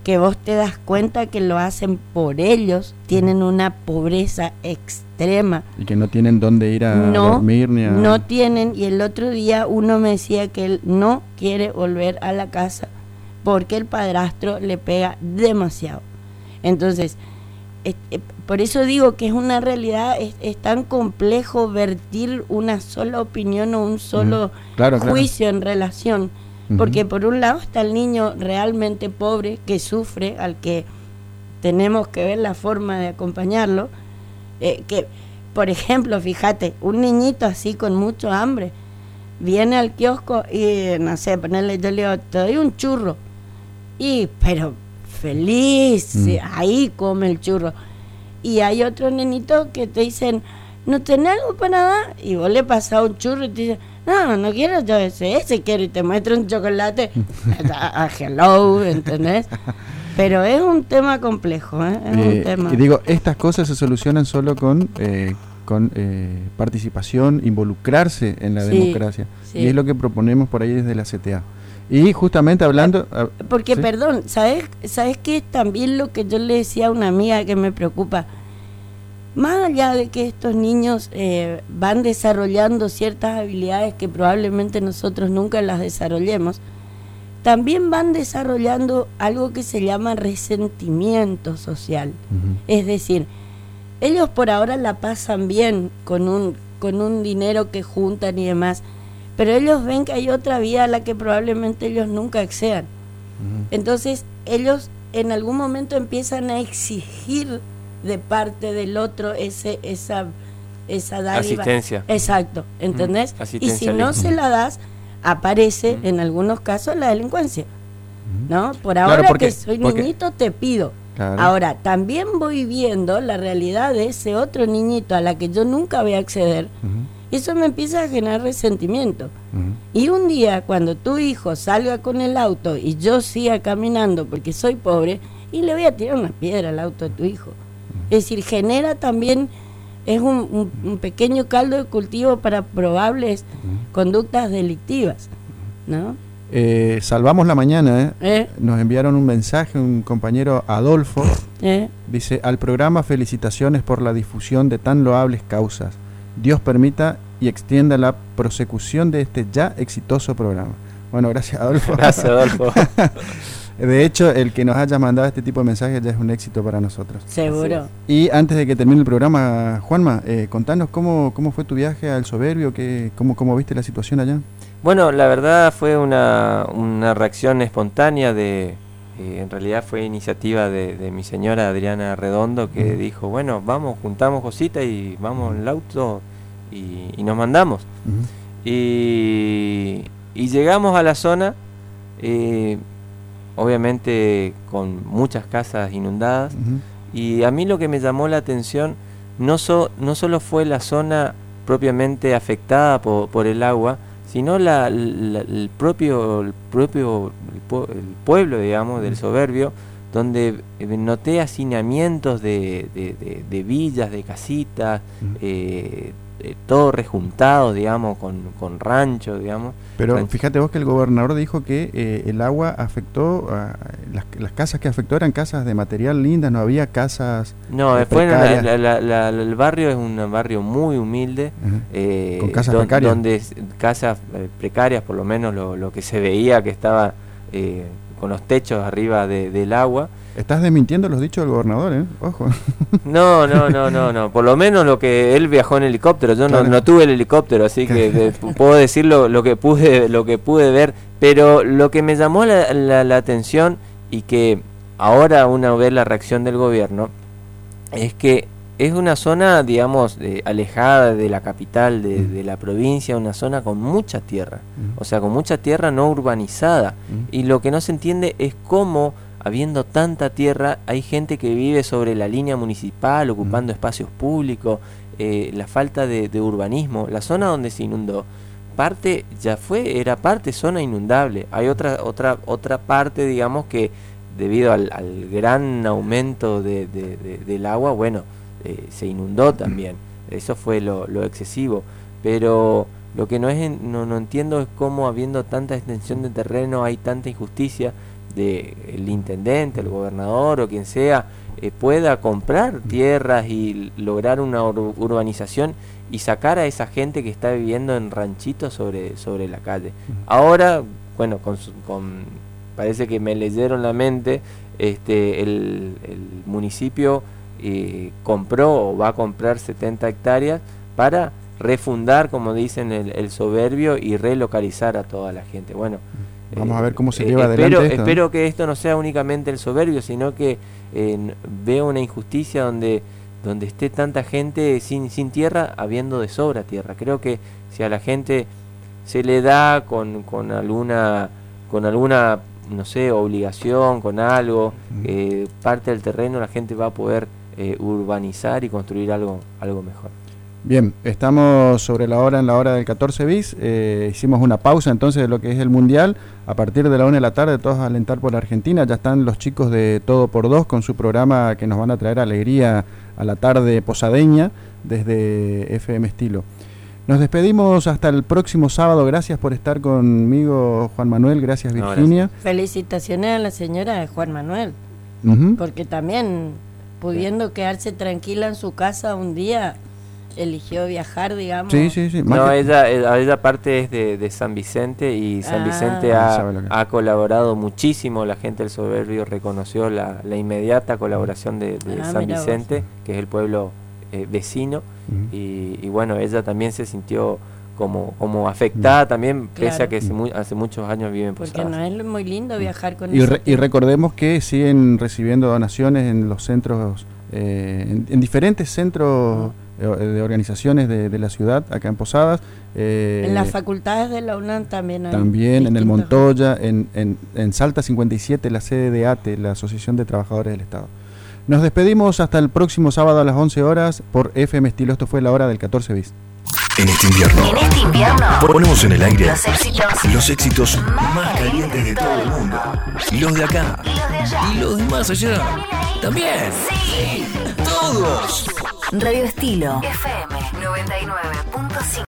que vos te das cuenta que lo hacen por ellos, tienen una pobreza extrema. Y que no tienen dónde ir a no, dormir ni a... No tienen, y el otro día uno me decía que él no quiere volver a la casa porque el padrastro le pega demasiado. Entonces, es, es, por eso digo que es una realidad, es, es tan complejo vertir una sola opinión o un solo uh-huh. claro, juicio claro. en relación. Porque por un lado está el niño realmente pobre que sufre, al que tenemos que ver la forma de acompañarlo, eh, que por ejemplo, fíjate, un niñito así con mucho hambre viene al kiosco y no sé, ponerle, yo le digo, te doy un churro, y pero feliz, mm. ahí come el churro. Y hay otro nenito que te dicen, ¿no tenés algo para dar? Y vos le pasás un churro y te dicen, no, no quiero yo ese, ese quiero, y te muestro un chocolate. a, a hello, ¿entendés? Pero es un tema complejo, ¿eh? Es eh, un tema. Y digo, estas cosas se solucionan solo con eh, con eh, participación, involucrarse en la sí, democracia. Sí. Y es lo que proponemos por ahí desde la C T A. Y justamente hablando... Porque, ¿sí? perdón, ¿sabes, ¿sabes qué es también lo que yo le decía a una amiga que me preocupa? Más allá de que estos niños eh, van desarrollando ciertas habilidades que probablemente nosotros nunca las desarrollemos, también van desarrollando algo que se llama resentimiento social. Uh-huh. Es decir, ellos por ahora la pasan bien con un, con un dinero que juntan y demás, pero ellos ven que hay otra vida a la que probablemente ellos nunca accedan. Uh-huh. Entonces ellos en algún momento empiezan a exigir de parte del otro ese esa esa dádiva. Asistencia. Exacto, ¿entendés? Mm, y si no se la das, aparece mm. en algunos casos la delincuencia, mm. ¿no? Por ahora claro, porque, que soy porque, niñito te pido. Claro. Ahora, también voy viendo la realidad de ese otro niñito a la que yo nunca voy a acceder, mm. y eso me empieza a generar resentimiento. Mm. Y un día, cuando tu hijo salga con el auto y yo siga caminando porque soy pobre, y le voy a tirar una piedra al auto de tu hijo. Es decir, genera también, es un, un, un pequeño caldo de cultivo para probables uh-huh. conductas delictivas, ¿no? Eh, salvamos la mañana, ¿eh? ¿Eh? Nos enviaron un mensaje, un compañero Adolfo, ¿Eh? dice, al programa felicitaciones por la difusión de tan loables causas. Dios permita y extienda la prosecución de este ya exitoso programa. Bueno, gracias Adolfo. Gracias Adolfo. De hecho, el que nos haya mandado este tipo de mensajes ya es un éxito para nosotros. Seguro. Y antes de que termine el programa, Juanma, eh, contanos cómo, cómo fue tu viaje al Soberbio, qué, cómo, cómo viste la situación allá. Bueno, la verdad fue una, una reacción espontánea de, eh, en realidad fue iniciativa de, de mi señora Adriana Redondo, que uh-huh. dijo, bueno, vamos, juntamos cositas y vamos en el auto y, y nos mandamos. Uh-huh. Y, y llegamos a la zona, eh, obviamente con muchas casas inundadas, uh-huh. y a mí lo que me llamó la atención no, so, no solo fue la zona propiamente afectada por, por el agua, sino la, la, el propio, el, propio el, pu- el pueblo, digamos, uh-huh. del Soberbio, donde noté hacinamientos de, de, de, de villas, de casitas, uh-huh. eh, eh, todo rejuntado, digamos, con, con rancho, digamos. Pero rancho. Fíjate vos que el gobernador dijo que eh, el agua afectó, a, las, las casas que afectó eran casas de material lindas, no había casas No, eh, fue la, la, la, la, el barrio es un barrio muy humilde, uh-huh. eh, con casas don, precarias. Donde casas eh, precarias, por lo menos lo, lo que se veía que estaba eh, con los techos arriba de, del agua. Estás desmintiendo los dichos del gobernador, ¿eh? Ojo. No, no, no, no, no. Por lo menos lo que él viajó en helicóptero. Yo claro. no, no tuve el helicóptero, así que, que puedo decir lo, lo que pude, lo que pude ver. Pero lo que me llamó la, la, la atención y que ahora uno ve la reacción del gobierno es que es una zona, digamos, eh, alejada de la capital, de, mm. de la provincia, una zona con mucha tierra, mm. o sea, con mucha tierra no urbanizada. Mm. Y lo que no se entiende es cómo, habiendo tanta tierra, hay gente que vive sobre la línea municipal, ocupando mm. espacios públicos, eh, la falta de, de urbanismo. La zona donde se inundó, parte ya fue, era parte zona inundable. Hay otra, otra, otra parte, digamos, que debido al, al gran aumento de, de, de, del agua, bueno, eh, se inundó también. Eso fue lo, lo excesivo. Pero lo que no es no, no entiendo es cómo, habiendo tanta extensión de terreno, hay tanta injusticia. de el intendente, el gobernador o quien sea, eh, pueda comprar tierras y lograr una ur- urbanización y sacar a esa gente que está viviendo en ranchitos sobre, sobre la calle. Ahora, bueno, con, su, con parece que me leyeron la mente, este, el, el municipio eh, compró o va a comprar setenta hectáreas para refundar, como dicen, el, el soberbio y relocalizar a toda la gente. Bueno, vamos eh, a ver cómo se eh, lleva espero, adelante esto, espero ¿no? que esto no sea únicamente el soberbio, sino que eh, veo una injusticia donde donde esté tanta gente sin, sin tierra, habiendo de sobra tierra. Creo que si a la gente se le da con, con alguna, con alguna, no sé, obligación, con algo, eh, parte del terreno, la gente va a poder eh, urbanizar y construir algo, algo mejor. Bien, estamos sobre la hora, en la hora del catorce bis, eh, hicimos una pausa entonces de lo que es el Mundial. A partir de la una de la tarde, todos a alentar por Argentina. Ya están los chicos de Todo por Dos con su programa que nos van a traer alegría a la tarde posadeña desde F M Estilo. Nos despedimos hasta el próximo sábado. Gracias por estar conmigo, Juan Manuel. Gracias, Virginia. No, gracias. Felicitaciones a la señora Juan Manuel, uh-huh. porque también, pudiendo quedarse tranquila en su casa un día, eligió viajar, digamos. Sí, sí, sí. No, ella, ella, ella parte es de, de San Vicente y San ah, Vicente ha, ha colaborado muchísimo. La gente del Soberbio reconoció la, la inmediata colaboración de, de ah, San Vicente, vos. que es el pueblo eh, vecino. Uh-huh. y, y bueno, ella también se sintió como, como afectada uh-huh. también, pese claro. a que hace, muy, hace muchos años vive en Posadas. Porque no es muy lindo viajar con y, re, y recordemos que siguen recibiendo donaciones en los centros, eh, en, en diferentes centros uh-huh. de organizaciones de, de la ciudad, acá en Posadas. Eh, en las facultades de la UNAM también hay. También en el Montoya, en, en, en Salta cincuenta y siete, la sede de A T E, la Asociación de Trabajadores del Estado. Nos despedimos hasta el próximo sábado a las once horas por F M Estilo. Esto fue la hora del catorce bis. En este invierno, en este invierno ponemos en el aire los éxitos, los éxitos más calientes de todo el mundo. Los de acá y los de allá y los de más allá. También. Sí, todos. Radio Estilo F M noventa y nueve punto cinco.